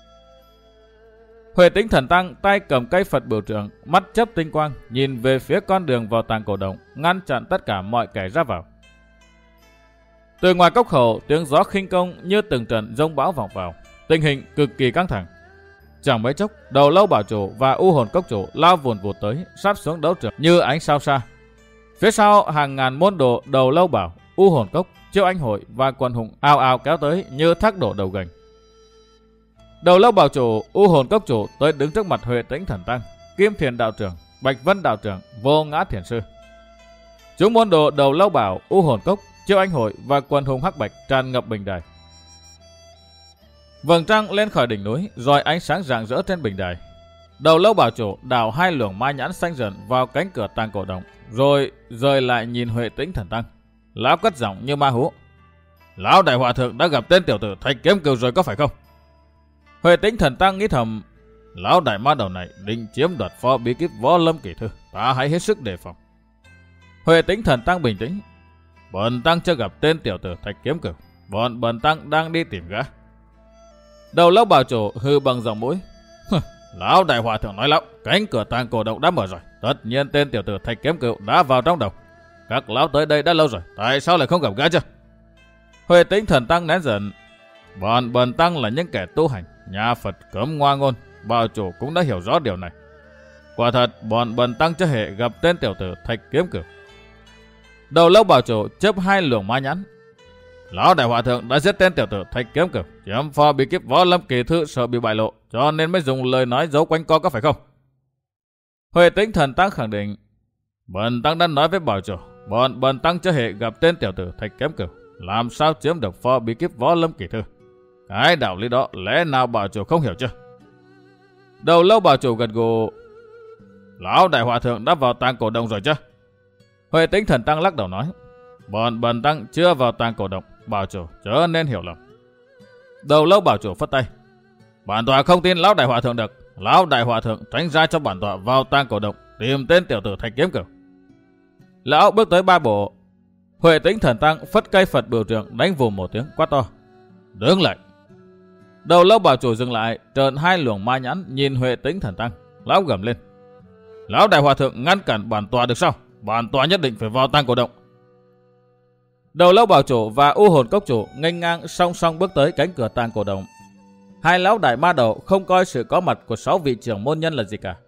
Huệ Tĩnh Thần Tăng tay cầm cây Phật biểu trượng, mắt chớp tinh quang, nhìn về phía con đường vào Tàng Cổ Động, ngăn chặn tất cả mọi kẻ ra vào. Từ ngoài cốc khẩu, tiếng gió khinh công như từng trận giông bão vọng vào, tình hình cực kỳ căng thẳng. Chẳng mấy chốc, Đầu Lâu Bảo Chủ và U Hồn Cốc chủ lao vùn vụt tới, sắp xuống đấu trường như ánh sao xa. Phía sau hàng ngàn môn đồ Đầu Lâu Bảo, U Hồn Cốc, Chiêu Anh Hội và quần hùng ào ào kéo tới như thác đổ đầu gành. Đầu Lâu Bảo Chủ, U Hồn Cốc chủ tới đứng trước mặt Huệ Tĩnh Thần Tăng, Kim Thiền đạo trưởng, Bạch Vân đạo trưởng, Vô Ngã Thiền sư. Chúng môn đồ Đầu Lâu Bảo, U Hồn Cốc, Chiêu Anh Hội và quần hùng hắc bạch tràn ngập bình đài. Vầng trăng lên khỏi đỉnh núi, rồi ánh sáng rạng rỡ trên bình đài. Đầu Lâu Bảo Chủ đảo hai luồng mai nhãn xanh rần vào cánh cửa Tàng Cổ Động, rồi rời lại nhìn Huệ Tĩnh Thần Tăng. Lão cất giọng như ma hú: Lão đại hòa thượng đã gặp tên tiểu tử Thạch Kiếm Cửu rồi có phải không? Huệ Tĩnh Thần Tăng nghĩ thầm: Lão đại ma đầu này định chiếm đoạt pho bí kíp Võ Lâm Kỷ Thư, ta hãy hết sức đề phòng. Huệ Tĩnh Thần Tăng bình tĩnh: Bần tăng chưa gặp tên tiểu tử Thạch Kiếm Cửu, bọn bần tăng đang đi tìm gã. Đầu Lâu Bảo Chủ hừ bằng giọng mũi: Lão đại hòa thượng nói lão, cánh cửa Tàng Cổ Động đã mở rồi, tất nhiên tên tiểu tử Thạch Kiếm Cửu đã vào trong động. Các lão tới đây đã lâu rồi, tại sao lại không gặp gỡ chứ? Huệ Tĩnh Thần Tăng nén giận. Bọn bần tăng là những kẻ tu hành, nhà Phật cấm ngoa ngôn, bảo chủ cũng đã hiểu rõ điều này. Quả thật, bọn bần tăng chưa hề gặp tên tiểu tử Thạch Kiếm Cửu. Đầu lâu bảo chủ chớp hai luồng ma nhãn. Lão đại hòa thượng đã giết tên tiểu tử Thạch Kiếm Cửu, chiếm pho bí kíp võ lâm kỳ thư, sợ bị bại lộ, cho nên mới dùng lời nói giấu quanh co, có phải không? Huệ Tĩnh Thần Tăng khẳng định. Bần tăng đã nói với bảo chủ, bọn bần tăng chưa hề gặp tên tiểu tử Thạch Kiếm Cửu, làm sao chiếm được pho bí kíp võ lâm kỳ thư? Cái đạo lý đó lẽ nào bảo chủ không hiểu chưa? Đầu lâu bảo chủ gật gù. Lão đại hòa thượng đã vào tàng cổ động rồi chứ? Huệ Tĩnh Thần Tăng lắc đầu nói. Bọn bần tăng chưa vào tàng cổ động, bảo chủ chớ nên hiểu lầm. Đầu lâu bảo chủ phất tay. Bản tọa không tin lão đại hòa thượng được. Lão đại hòa thượng tránh ra cho bản tọa vào tàng cổ động, tìm tên tiểu tử Thạch Kiếm Cửu. Lão bước tới ba bộ. Huệ Tĩnh Thần Tăng phất cây Phật biểu trượng đánh vùm một tiếng quát to. Đứng lại. Đầu lâu bảo chủ dừng lại, trợn hai luồng ma nhãn nhìn Huệ Tĩnh Thần Tăng. Lão gầm lên. Lão đại hòa thượng ngăn cản bản tọa được sao? Bản tọa nhất định phải vào tàng cổ động. Đầu lâu bảo chủ và u hồn cốc chủ nghênh ngang song song bước tới cánh cửa tàng cổ động. Hai lão đại ma đầu không coi sự có mặt của sáu vị trưởng môn nhân là gì cả.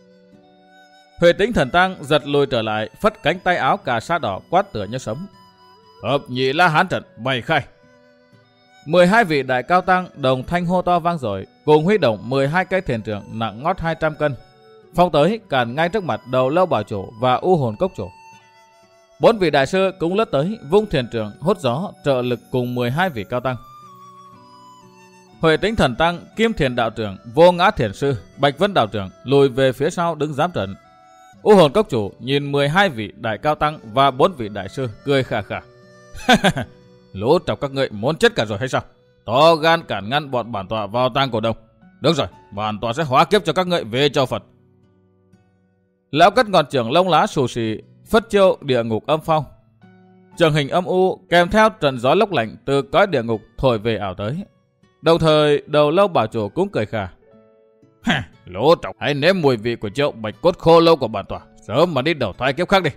Huệ Tĩnh Thần Tăng giật lùi trở lại, phất cánh tay áo cà sa đỏ quát tựa như sấm. Hợp nhị la hán trận bày khai. mười hai vị đại cao tăng đồng thanh hô to vang dội, cùng huy động mười hai cây thiền trượng nặng ngót hai trăm cân, phong tới cản ngay trước mặt đầu lâu bảo chủ và u hồn cốc chủ. Bốn vị đại sư cũng lướt tới, vung thiền trượng hốt gió trợ lực cùng mười hai vị cao tăng. Huệ Tĩnh Thần Tăng, Kim Thiền đạo trưởng, Vô Ngã Thiền sư, Bạch Vân đạo trưởng lùi về phía sau đứng giám trận. U hồn cốc chủ nhìn mười hai vị đại cao tăng và bốn vị đại sư cười khà khà. Lũ trọc các ngươi muốn chết cả rồi hay sao? To gan cản ngăn bọn bản tọa vào tang cổ đông. Được rồi, bản tọa sẽ hóa kiếp cho các ngươi về cho Phật. Lão cất ngọn trưởng lông lá xù xì, phất chiêu địa ngục âm phong. Trường hình âm u kèm theo trận gió lốc lạnh từ cõi địa ngục thổi về ảo tới. Đồng thời đầu lâu bảo chủ cũng cười khà. Lũ trọc hãy nếm mùi vị của chiêu bạch cốt khô lâu của bản tọa, sớm mà đi đầu thai kiếp khác đi.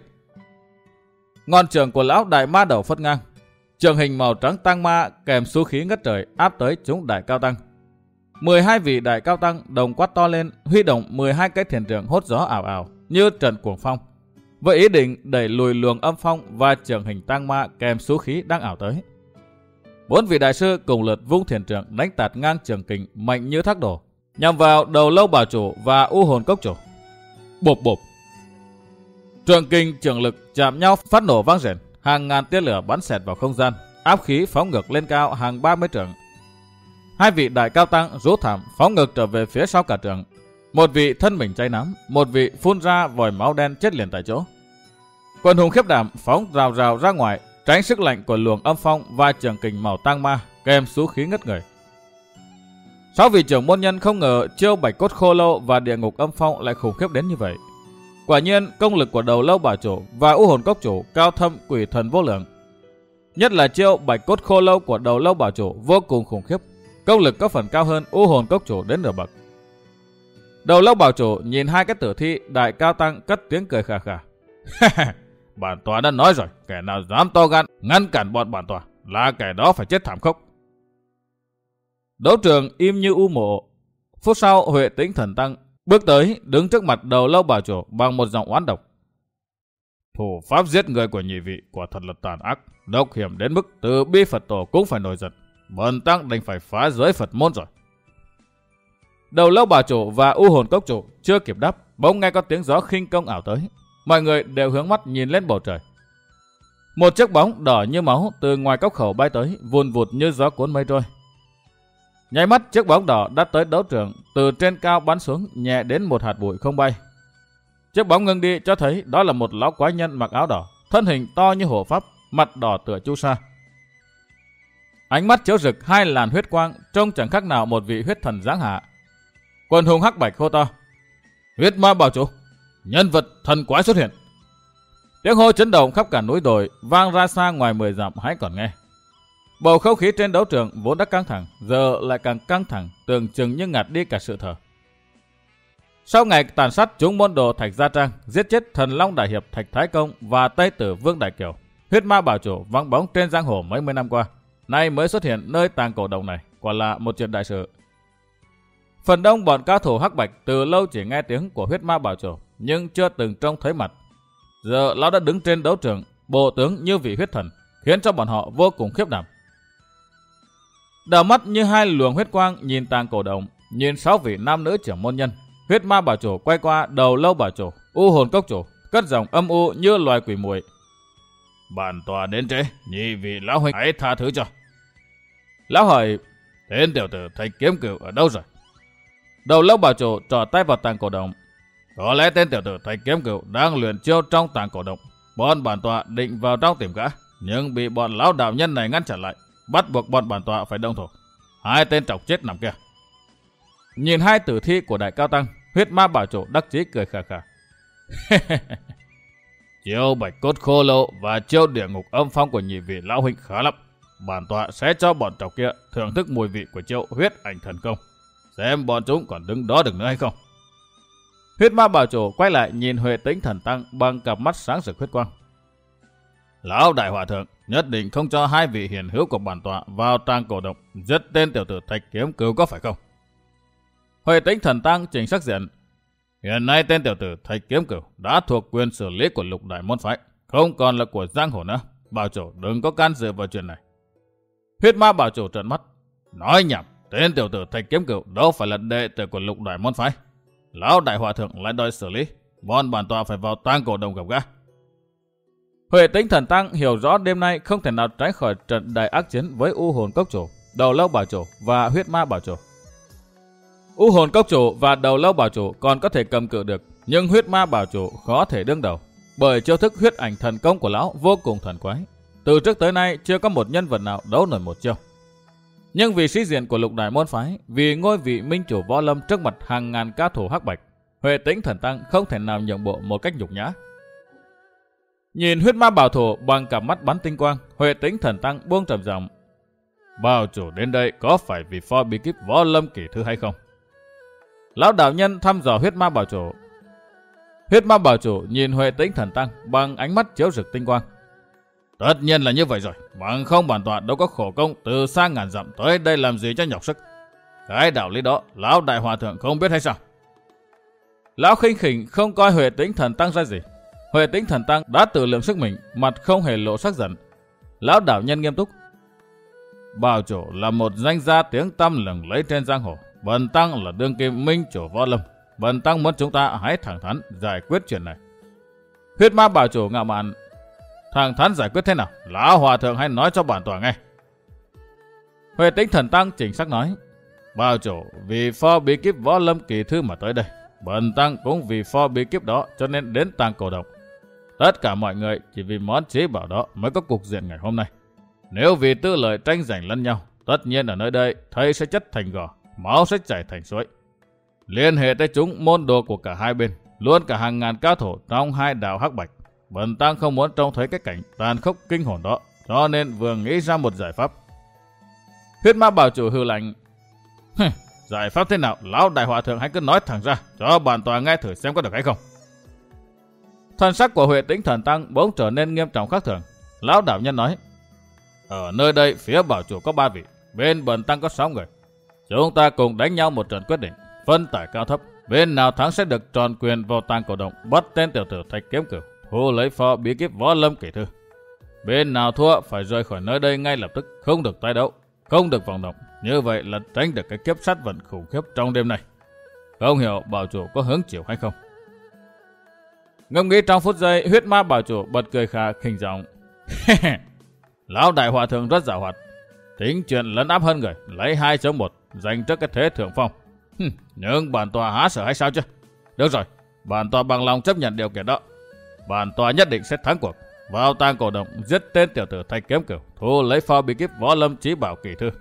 Ngọn trưởng của lão đại ma đầu phất ngang. Trường hình màu trắng tăng ma kèm xú khí ngất trời áp tới chúng đại cao tăng. mười hai vị đại cao tăng đồng quát to lên, huy động mười hai cái thiền trượng hốt gió ảo ảo như trận cuồng phong, với ý định đẩy lùi luồng âm phong và trường hình tăng ma kèm xú khí đang ảo tới. Bốn vị đại sư cùng lượt vung thiền trượng đánh tạt ngang trường kình mạnh như thác đổ, nhằm vào đầu lâu bảo chủ và u hồn cốc chủ. Bộp bộp. Trường kình trường lực chạm nhau phát nổ vang rền, hàng ngàn tia lửa bắn xẹt vào không gian, áp khí phóng ngược lên cao hàng ba mươi trượng. Hai vị đại cao tăng rú thảm phóng ngược trở về phía sau cả trường. Một vị thân mình cháy nắm, một vị phun ra vòi máu đen chết liền tại chỗ. Quần hùng khiếp đảm phóng rào rào ra ngoài, tránh sức lạnh của luồng âm phong và trường kình màu tang ma kèm xú khí ngất người. Sáu vị trưởng môn nhân không ngờ chiêu bạch cốt khô lâu và địa ngục âm phong lại khủng khiếp đến như vậy. Quả nhiên công lực của đầu lâu bảo chủ và u hồn cốc chủ cao thâm quỷ thần vô lượng. Nhất là chiêu bạch cốt khô lâu của đầu lâu bảo chủ vô cùng khủng khiếp, công lực có phần cao hơn u hồn cốc chủ đến nửa bậc. Đầu lâu bảo chủ nhìn hai cái tử thi đại cao tăng cất tiếng cười khà khà. Bản tọa đã nói rồi, kẻ nào dám to gan ngăn cản bọn bản tọa là kẻ đó phải chết thảm khốc. Đấu trường im như u mộ. Phút sau Huệ Tĩnh Thần Tăng bước tới đứng trước mặt đầu lâu bảo chủ bằng một giọng oán độc. Thủ pháp giết người của nhị vị quả thật là tàn ác, độc hiểm đến mức từ bi Phật tổ cũng phải nổi giận. Bần tăng đành phải phá giới Phật môn rồi. Đầu lâu bảo chủ và u hồn cốc chủ chưa kịp đáp, bỗng nghe có tiếng gió khinh công ảo tới. Mọi người đều hướng mắt nhìn lên bầu trời. Một chiếc bóng đỏ như máu từ ngoài cốc khẩu bay tới, vùn vụt như gió cuốn mây trôi. Nháy mắt chiếc bóng đỏ đã tới đấu trường, từ trên cao bắn xuống nhẹ đến một hạt bụi không bay. Chiếc bóng ngưng đi cho thấy đó là một lão quái nhân mặc áo đỏ, thân hình to như hổ pháp, mặt đỏ tựa chu sa. Ánh mắt chiếu rực hai làn huyết quang, trông chẳng khác nào một vị huyết thần giáng hạ. Quần hùng hắc bạch hô to: Huyết ma bảo chủ, nhân vật thần quái xuất hiện. Tiếng hô chấn động khắp cả núi đồi, vang ra xa ngoài mười dặm hãy còn nghe. Bầu không khí trên đấu trường vốn đã căng thẳng, giờ lại càng căng thẳng, tưởng chừng như ngạt đi cả sự thở. Sau ngày tàn sát chúng môn đồ Thạch Gia Trang, giết chết thần Long Đại Hiệp Thạch Thái Công và Tây Tử Vương Đại Kiều, huyết ma bảo chủ vắng bóng trên giang hồ mấy mươi năm qua, nay mới xuất hiện nơi tàng cổ đồng này, quả là một chuyện đại sự. Phần đông bọn cao thủ hắc bạch từ lâu chỉ nghe tiếng của huyết ma bảo chủ, nhưng chưa từng trông thấy mặt. Giờ lão đã đứng trên đấu trường, bộ tướng như vị huyết thần, khiến cho bọn họ vô cùng khiếp đảm. Đảo mắt như hai luồng huyết quang nhìn tàng cổ đồng, nhìn sáu vị nam nữ trưởng môn nhân. Huyết ma bảo chủ quay qua đầu lâu bảo chủ, u hồn cốc chủ, cất giọng âm u như loài quỷ muội. Bản tòa đến trễ, nhị vị lão huynh hãy tha thứ cho. Lão hỏi, tên tiểu tử Thạch Kiếm Cửu ở đâu rồi? Đầu lâu bảo chủ trỏ tay vào tàng cổ đồng. Có lẽ tên tiểu tử Thạch Kiếm Cửu đang luyện chiêu trong tàng cổ đồng. Bọn bản tòa định vào trong tìm gã, nhưng bị bọn lão đạo nhân này ngăn chặn lại, bắt buộc bọn bản tòa phải động thủ. Hai tên trọc chết nằm kia. Nhìn hai tử thi của đại cao tăng, huyết ma bảo chủ đắc chí cười khà khà. Chiêu bạch cốt khô lâu và chiêu địa ngục âm phong của nhị vị lão huynh khá lắm. Bản tọa sẽ cho bọn trọc kia thưởng thức mùi vị của chiêu huyết ảnh thần công, xem bọn chúng còn đứng đó được nữa hay không. Huyết ma bảo chủ quay lại nhìn Huệ Tĩnh Thần Tăng bằng cặp mắt sáng rực huyết quang. Lão đại hòa thượng nhất định không cho hai vị hiền hữu của bản tọa vào tàng cổ động, giết tên tiểu tử Thạch Kiếm Cửu có phải không? Huệ Tĩnh Thần Tăng chỉnh sắc diện. Hiện nay tên tiểu tử Thạch Kiếm Cửu đã thuộc quyền xử lý của lục đại môn phái, không còn là của giang hồ nữa. Bảo chủ đừng có can dự vào chuyện này. Huyết ma bảo chủ trợn mắt. Nói nhảm, tên tiểu tử Thạch Kiếm Cửu đâu phải là đệ tử của lục đại môn phái. Lão đại hòa thượng lại đòi xử lý, bọn bản tọa phải vào tang cổ đồng gặp gã. Huệ Tĩnh Thần Tăng hiểu rõ đêm nay không thể nào tránh khỏi trận đại ác chiến với u hồn cốc chủ, đầu lâu bảo chủ và huyết ma bảo chủ. U hồn cốc chủ và đầu lâu bảo chủ còn có thể cầm cự được, nhưng huyết ma bảo chủ khó thể đương đầu, bởi chiêu thức huyết ảnh thần công của lão vô cùng thần quái. Từ trước tới nay chưa có một nhân vật nào đấu nổi một chiêu. Nhưng vì sĩ diện của lục đại môn phái, vì ngôi vị minh chủ võ lâm trước mặt hàng ngàn cao thủ hắc bạch, Huệ Tĩnh Thần Tăng không thể nào nhượng bộ một cách nhục nhã. Nhìn huyết ma bảo thủ bằng cặp mắt bắn tinh quang, Huệ Tĩnh Thần Tăng buông trầm giọng. Bảo chủ đến đây có phải vì pho bí kíp võ lâm kỳ thư hay không? Lão đạo nhân thăm dò huyết ma bảo chủ. Huyết ma bảo chủ nhìn Huệ Tĩnh Thần Tăng bằng ánh mắt chiếu rực tinh quang. Tất nhiên là như vậy rồi, bằng không bản tọa đâu có khổ công từ xa ngàn dặm tới đây làm gì cho nhọc sức. Cái đạo lý đó, lão đại hòa thượng không biết hay sao? Lão khinh khỉnh không coi Huệ Tĩnh Thần Tăng ra gì. Huệ Tĩnh Thần Tăng đã tự lượng sức mình, mặt không hề lộ sắc giận. Lão đạo nhân nghiêm túc. Bảo chủ là một danh gia tiếng tăm lừng lẫy trên giang hồ. Bần tăng là đương kim minh chủ võ lâm. Bần tăng muốn chúng ta hãy thẳng thắn giải quyết chuyện này. Huyết ma bảo chủ ngạo mạn. Thẳng thắn giải quyết thế nào? Lão hòa thượng hãy nói cho bản tòa nghe. Huệ Tĩnh Thần Tăng chỉnh sắc nói. Bảo chủ vì pho bí kíp võ lâm kỳ thư mà tới đây. Bần tăng cũng vì pho bí kíp đó cho nên đến tàng cổ động. Tất cả mọi người chỉ vì món trí bảo đó mới có cục diện ngày hôm nay. Nếu vì tư lợi tranh giành lẫn nhau, tất nhiên ở nơi đây thây sẽ chất thành gò, máu sẽ chảy thành suối. Liên hệ tới chúng môn đồ của cả hai bên, luôn cả hàng ngàn cao thủ trong hai đạo hắc bạch. Bần tăng không muốn trông thấy cái cảnh tàn khốc kinh hồn đó, cho nên vừa nghĩ ra một giải pháp. Huyết ma bảo chủ hư lạnh. Giải pháp thế nào? Lão đại hòa thượng hãy cứ nói thẳng ra, cho bản tòa nghe thử xem có được hay không. Thần sắc của Huệ Tĩnh Thần Tăng bỗng trở nên nghiêm trọng khác thường. Lão đạo nhân nói. Ở nơi đây phía bảo chủ có ba vị, bên bần tăng có sáu người. Chúng ta cùng đánh nhau một trận quyết định, phân tải cao thấp. Bên nào thắng sẽ được tròn quyền vào tàng cổ động, bắt tên tiểu tử Thạch Kiếm Cửu, thu lấy pho bí kíp võ lâm kỳ thư. Bên nào thua phải rời khỏi nơi đây ngay lập tức, không được tái đấu, không được vọng động. Như vậy là tránh được cái kiếp sát vận khủng khiếp trong đêm này. Không hiểu bảo chủ có hứng chịu hay không? Ngẫm nghĩ trong phút giây, huyết ma bảo chủ bật cười khà khinh giọng. Lão đại hòa thượng rất giàu hoạt, tính chuyện lấn áp hơn người, lấy hai chống một, giành trước cái thế thượng phong. Nhưng bản tòa há sợ hay sao chứ? Được rồi, bản tòa bằng lòng chấp nhận điều kiện đó. Bản tòa nhất định sẽ thắng cuộc, vào tang cổ động giết tên tiểu tử Thạch Kiếm Cửu, thu lấy pho bí kíp võ lâm chí bảo kỳ thư.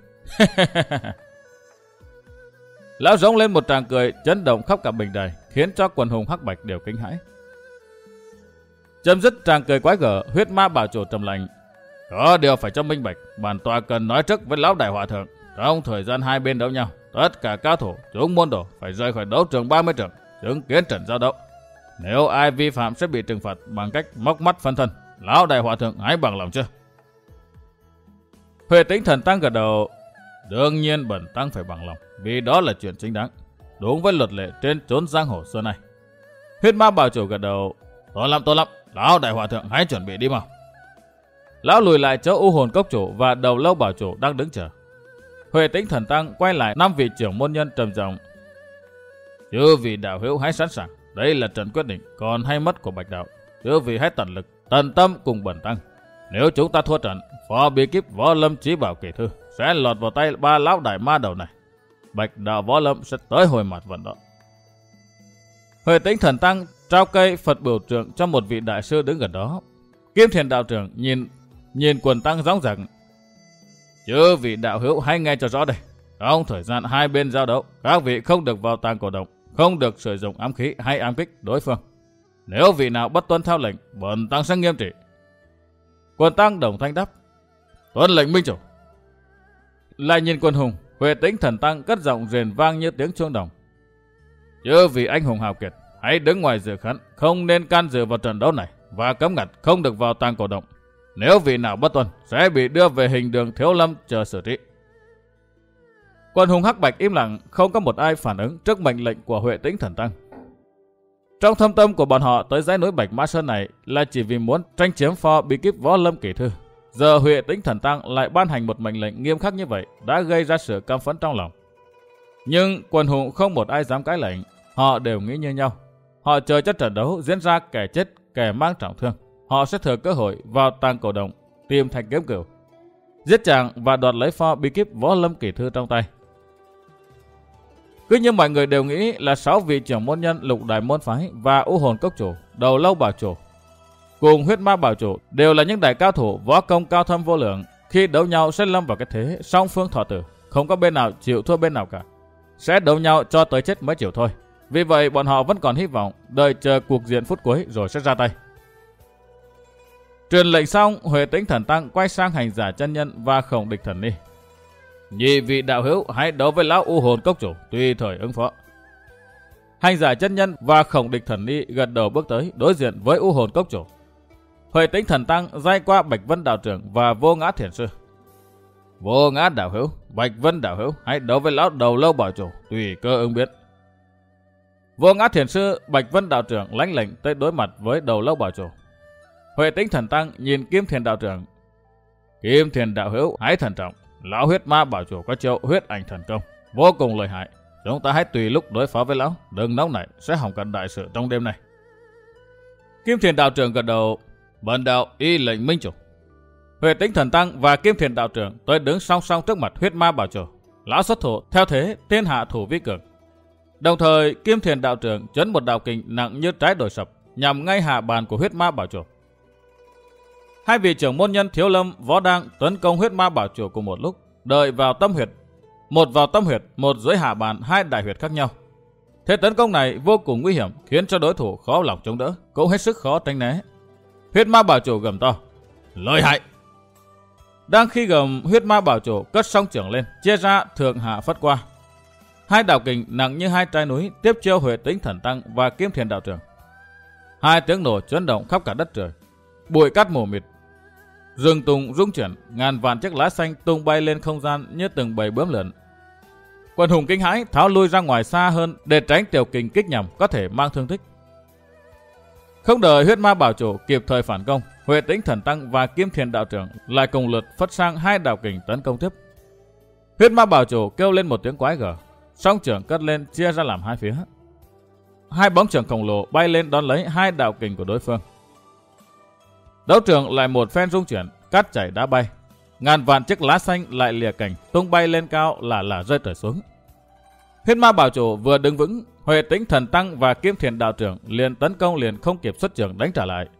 Lão rống lên một tràng cười chấn động khắp cả bình đài, khiến cho quần hùng hắc bạch đều kinh hãi. Chấm dứt tràng cười quái gở, huyết ma bảo chủ trầm lạnh. Có điều phải cho minh bạch, bản tòa cần nói trước với lão đại hòa thượng. Trong thời gian hai bên đấu nhau, tất cả cao thủ chúng môn đồ phải rời khỏi đấu trường ba mươi trượng, chứng kiến trận giao đấu. Nếu ai vi phạm sẽ bị trừng phạt bằng cách móc mắt phân thân. Lão đại hòa thượng hãy bằng lòng chưa? Huệ Tĩnh Thần Tăng gật đầu. Đương nhiên bần tăng phải bằng lòng, vì đó là chuyện chính đáng, đúng với luật lệ trên chốn giang hồ xưa này. Huyết Ma Bảo Chủ gật đầu. Tốt lắm, tốt lắm, lão đại hòa thượng hãy chuẩn bị đi mau. Lão lùi lại chỗ U Hồn Cốc Chủ và Đầu Lâu Bảo Chủ đang đứng chờ. Huệ Tĩnh Thần Tăng quay lại năm vị trưởng môn nhân trầm giọng. Chư vị đạo hữu hãy sẵn sàng, đây là trận quyết định còn hay mất của Bạch đạo. Chư vị hãy tận lực, tận tâm cùng bần tăng. Nếu chúng ta thua trận, phò bí kíp Võ Lâm Chí Bảo Kỳ Thư sẽ lọt vào tay ba lão đại ma đầu này. Bạch đạo Võ Lâm sẽ tới hồi mặt vận đó. Huệ Tĩnh Thần Tăng trao cây Phật biểu trượng cho một vị đại sư đứng gần đó. Kim Thiền đạo trưởng nhìn nhìn quần tăng gióng giặc. Chư vị đạo hữu hãy nghe cho rõ đây. Trong thời gian hai bên giao đấu, các vị không được vào tàng cổ động, không được sử dụng ám khí hay ám kích đối phương. Nếu vị nào bất tuân theo lệnh, bần tăng sẽ nghiêm trị. Quần tăng đồng thanh đáp. Tuân lệnh minh chủ. Lại nhìn quần hùng, Huệ Tĩnh Thần Tăng cất giọng rền vang như tiếng chuông đồng. Chư vị anh hùng hào kiệt, hãy đứng ngoài dự khán, không nên can dự vào trận đấu này và cấm ngặt không được vào tàng cổ động. Nếu vị nào bất tuân sẽ bị đưa về hình đường Thiếu Lâm chờ xử trí. Quần hùng hắc bạch im lặng, không có một ai phản ứng trước mệnh lệnh của Huệ Tĩnh Thần Tăng. Trong thâm tâm của bọn họ tới dãy núi Bạch Mã Sơn này là chỉ vì muốn tranh chiếm pho bí kíp Võ Lâm Kỳ Thư. Giờ Huệ Tĩnh Thần Tăng lại ban hành một mệnh lệnh nghiêm khắc như vậy đã gây ra sự căm phẫn trong lòng. Nhưng quần hùng không một ai dám cãi lệnh, họ đều nghĩ như nhau. Họ chờ cho trận đấu diễn ra kẻ chết kẻ mang trọng thương. Họ sẽ thừa cơ hội vào tàng cổ động, tìm Thạch Kiếm Cửu, giết chàng và đoạt lấy pho bí kíp Võ Lâm Kỳ Thư trong tay. Cứ như mọi người đều nghĩ là sáu vị trưởng môn nhân Lục Đại Môn Phái và U Hồn Cốc Chủ, Đầu Lâu Bảo Chủ cùng Huyết Ma Bảo Chủ đều là những đại cao thủ võ công cao thâm vô lượng. Khi đấu nhau sẽ lâm vào cái thế song phương thọ tử, không có bên nào chịu thua bên nào cả, sẽ đấu nhau cho tới chết mới chịu thôi. Vì vậy bọn họ vẫn còn hy vọng, đợi chờ cuộc diện phút cuối rồi sẽ ra tay. Truyền lệnh xong, Huệ Tĩnh Thần Tăng quay sang Hành Giả Chân Nhân và Khổng Địch Thần Ni. Nhị vị đạo hữu hãy đấu với lão U Hồn Cốc Chủ, tùy thời ứng phó. Hành Giả Chân Nhân và Khổng Địch Thần Ni gật đầu bước tới đối diện với U Hồn Cốc Chủ. Huệ Tĩnh Thần Tăng dây qua Bạch Vân đạo trưởng và Vô Ngã Thiền Sư. Vô Ngã đạo hữu, Bạch Vân đạo hữu hãy đấu với lão Đầu Lâu Bảo Chủ, tùy cơ ứng biến. Vô Ngã Thiền Sư, Bạch Vân đạo trưởng lãnh lệnh tới đối mặt với Đầu Lâu Bảo Chủ. Huệ Tĩnh Thần Tăng nhìn Kim Thiền đạo trưởng. Kim Thiền đạo hữu hãy thận trọng, lão Huyết Ma Bảo Chủ có chiêu Huyết Ảnh Thần Công vô cùng lợi hại, chúng ta hãy tùy lúc đối phó với lão, đừng nóng nảy sẽ hỏng cả đại sự trong đêm này. Kim Thiền đạo trưởng gật đầu. Bần đạo y lệnh minh chủ. Huệ Tĩnh Thần Tăng và Kim Thiền đạo trưởng tới đứng song song trước mặt Huyết Ma Bảo Chủ. Lão xuất thủ theo thế thiên hạ thủ vi cường. Đồng thời Kim Thiền đạo trưởng chấn một đạo kình nặng như trái đồi sập nhằm ngay hạ bàn của Huyết Ma Bảo Chủ. Hai vị trưởng môn nhân Thiếu Lâm, Võ Đang tấn công Huyết Ma Bảo Chủ cùng một lúc, đợi vào tâm huyệt, một vào tâm huyệt, một dưới hạ bàn hai đại huyệt khác nhau. Thế tấn công này vô cùng nguy hiểm, khiến cho đối thủ khó lòng chống đỡ, cũng hết sức khó tránh né. Huyết Ma Bảo Chủ gầm to, lợi hại. Đang khi gầm, Huyết Ma Bảo Chủ cất song trưởng lên, chia ra thượng hạ phất qua. Hai đạo kình nặng như hai trái núi tiếp chiêu Huệ Tĩnh Thần Tăng và Kim Thiền đạo trưởng. Hai tiếng nổ chấn động khắp cả đất trời, bụi cát mù mịt, rừng tùng rung chuyển, ngàn vạn chiếc lá xanh tung bay lên không gian như từng bầy bướm lượn. Quần hùng kinh hãi tháo lui ra ngoài xa hơn để tránh tiểu kình kích nhằm có thể mang thương tích. Không đợi Huyết Ma Bảo Chủ kịp thời phản công, Huệ Tĩnh Thần Tăng và Kim Thiền đạo trưởng lại cùng lượt phất sang hai đạo kình tấn công tiếp. Huyết Ma Bảo Chủ kêu lên một tiếng quái gở, song trưởng cất lên chia ra làm hai phía. Hai bóng trưởng khổng lồ bay lên đón lấy hai đạo kình của đối phương. Đấu trường lại một phen rung chuyển, cát chảy đá bay, ngàn vạn chiếc lá xanh lại lìa cành tung bay lên cao là là rơi trời xuống. Huyết Ma Bảo Chủ vừa đứng vững, Huệ Tĩnh Thần Tăng và Kim Thiền đạo trưởng liền tấn công liền không kịp xuất trưởng đánh trả lại.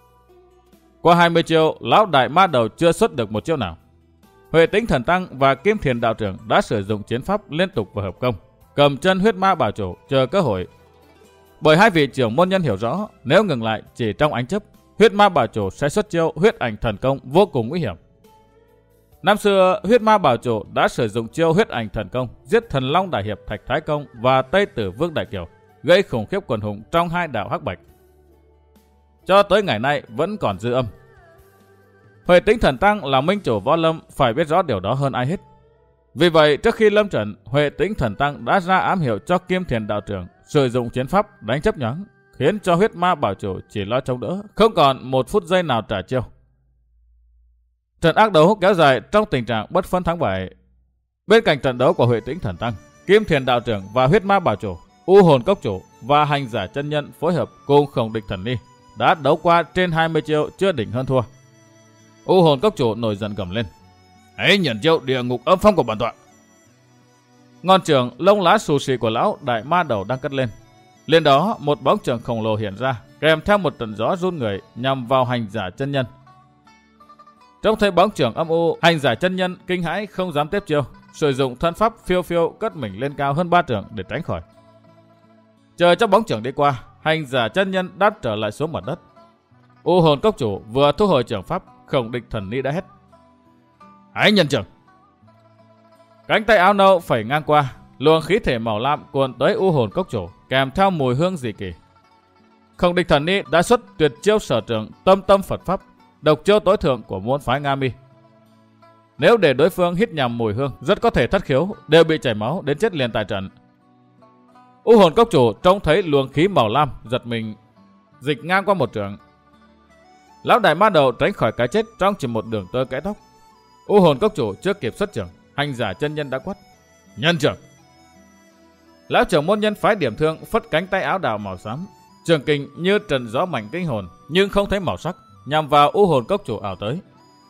Qua hai mươi chiêu, lão đại ma đầu chưa xuất được một chiêu nào. Huệ Tĩnh Thần Tăng và Kim Thiền đạo trưởng đã sử dụng chiến pháp liên tục và hợp công, cầm chân Huyết Ma Bảo Chủ chờ cơ hội. Bởi hai vị trưởng môn nhân hiểu rõ, nếu ngừng lại chỉ trong ánh chớp, Huyết Ma Bảo Chủ sẽ xuất chiêu Huyết Ảnh Thần Công vô cùng nguy hiểm. Năm xưa, Huyết Ma Bảo Chủ đã sử dụng chiêu Huyết Ảnh Thần Công giết Thần Long Đại Hiệp Thạch Thái Công và Tây Tử Vương Đại Kiều, gây khủng khiếp quần hùng trong hai đạo Hắc Bạch. Cho tới ngày nay vẫn còn dư âm. Huệ Tĩnh Thần Tăng là minh chủ võ lâm phải biết rõ điều đó hơn ai hết. Vì vậy trước khi lâm trận, Huệ Tĩnh Thần Tăng đã ra ám hiệu cho Kim Thiền đạo trưởng sử dụng chiến pháp đánh chấp nhoáng, khiến cho huyết ma bảo chủ chỉ lo chống đỡ, không còn một phút giây nào trả chiêu. Trận ác đấu kéo dài trong tình trạng bất phân thắng bại. Bên cạnh trận đấu của Huệ Tĩnh Thần Tăng, Kim Thiền đạo trưởng và huyết ma bảo chủ, U Hồn Cốc chủ và hành giả chân nhân phối hợp cùng Khổng Địch Thần Ni đã đấu qua trên hai mươi chiêu chưa đỉnh hơn thua. U Hồn Cốc chủ nổi giận gầm lên: "Hãy nhận chiêu địa ngục âm phong của bản tọa!" Ngọn trường lông lá xù xì của lão đại ma đầu đang cất lên. Liền đó một bóng trường khổng lồ hiện ra, kèm theo một trận gió run người nhằm vào hành giả chân nhân. Trông thấy bóng trường âm u, hành giả chân nhân kinh hãi không dám tiếp chiêu, sử dụng thân pháp phiêu phiêu cất mình lên cao hơn ba trượng để tránh khỏi. Chờ cho bóng trường đi qua, hành giả chân nhân đáp trở lại xuống mặt đất. U Hồn Cốc chủ vừa thu hồi trường pháp, Khổng Địch Thần Ni đã hét: "Hãy nhận trường!" Cánh tay áo nâu phẩy ngang qua, luồng khí thể màu lam cuồn tới U Hồn Cốc chủ, kèm theo mùi hương dị kỳ. Khổng Địch Thần Ni đã xuất tuyệt chiêu sở trường Tâm Tâm Phật Pháp, độc chiêu tối thượng của môn phái Nga Mi. Nếu để đối phương hít nhầm mùi hương, rất có thể thất khiếu, đều bị chảy máu đến chết liền tại trận. U Hồn Cốc chủ trông thấy luồng khí màu lam, giật mình dịch ngang qua một trường. Lão đại ma đầu tránh khỏi cái chết trong chỉ một đường tơ kẽ tóc. U Hồn Cốc chủ chưa kịp xuất trường, hành giả chân nhân đã quát: "Nhân trường!" Lão trưởng môn nhân phái Điểm Thương phất cánh tay áo đào màu xám, trường kình như trận gió mạnh kinh hồn nhưng không thấy màu sắc, nhằm vào U Hồn Cốc chủ ảo tới.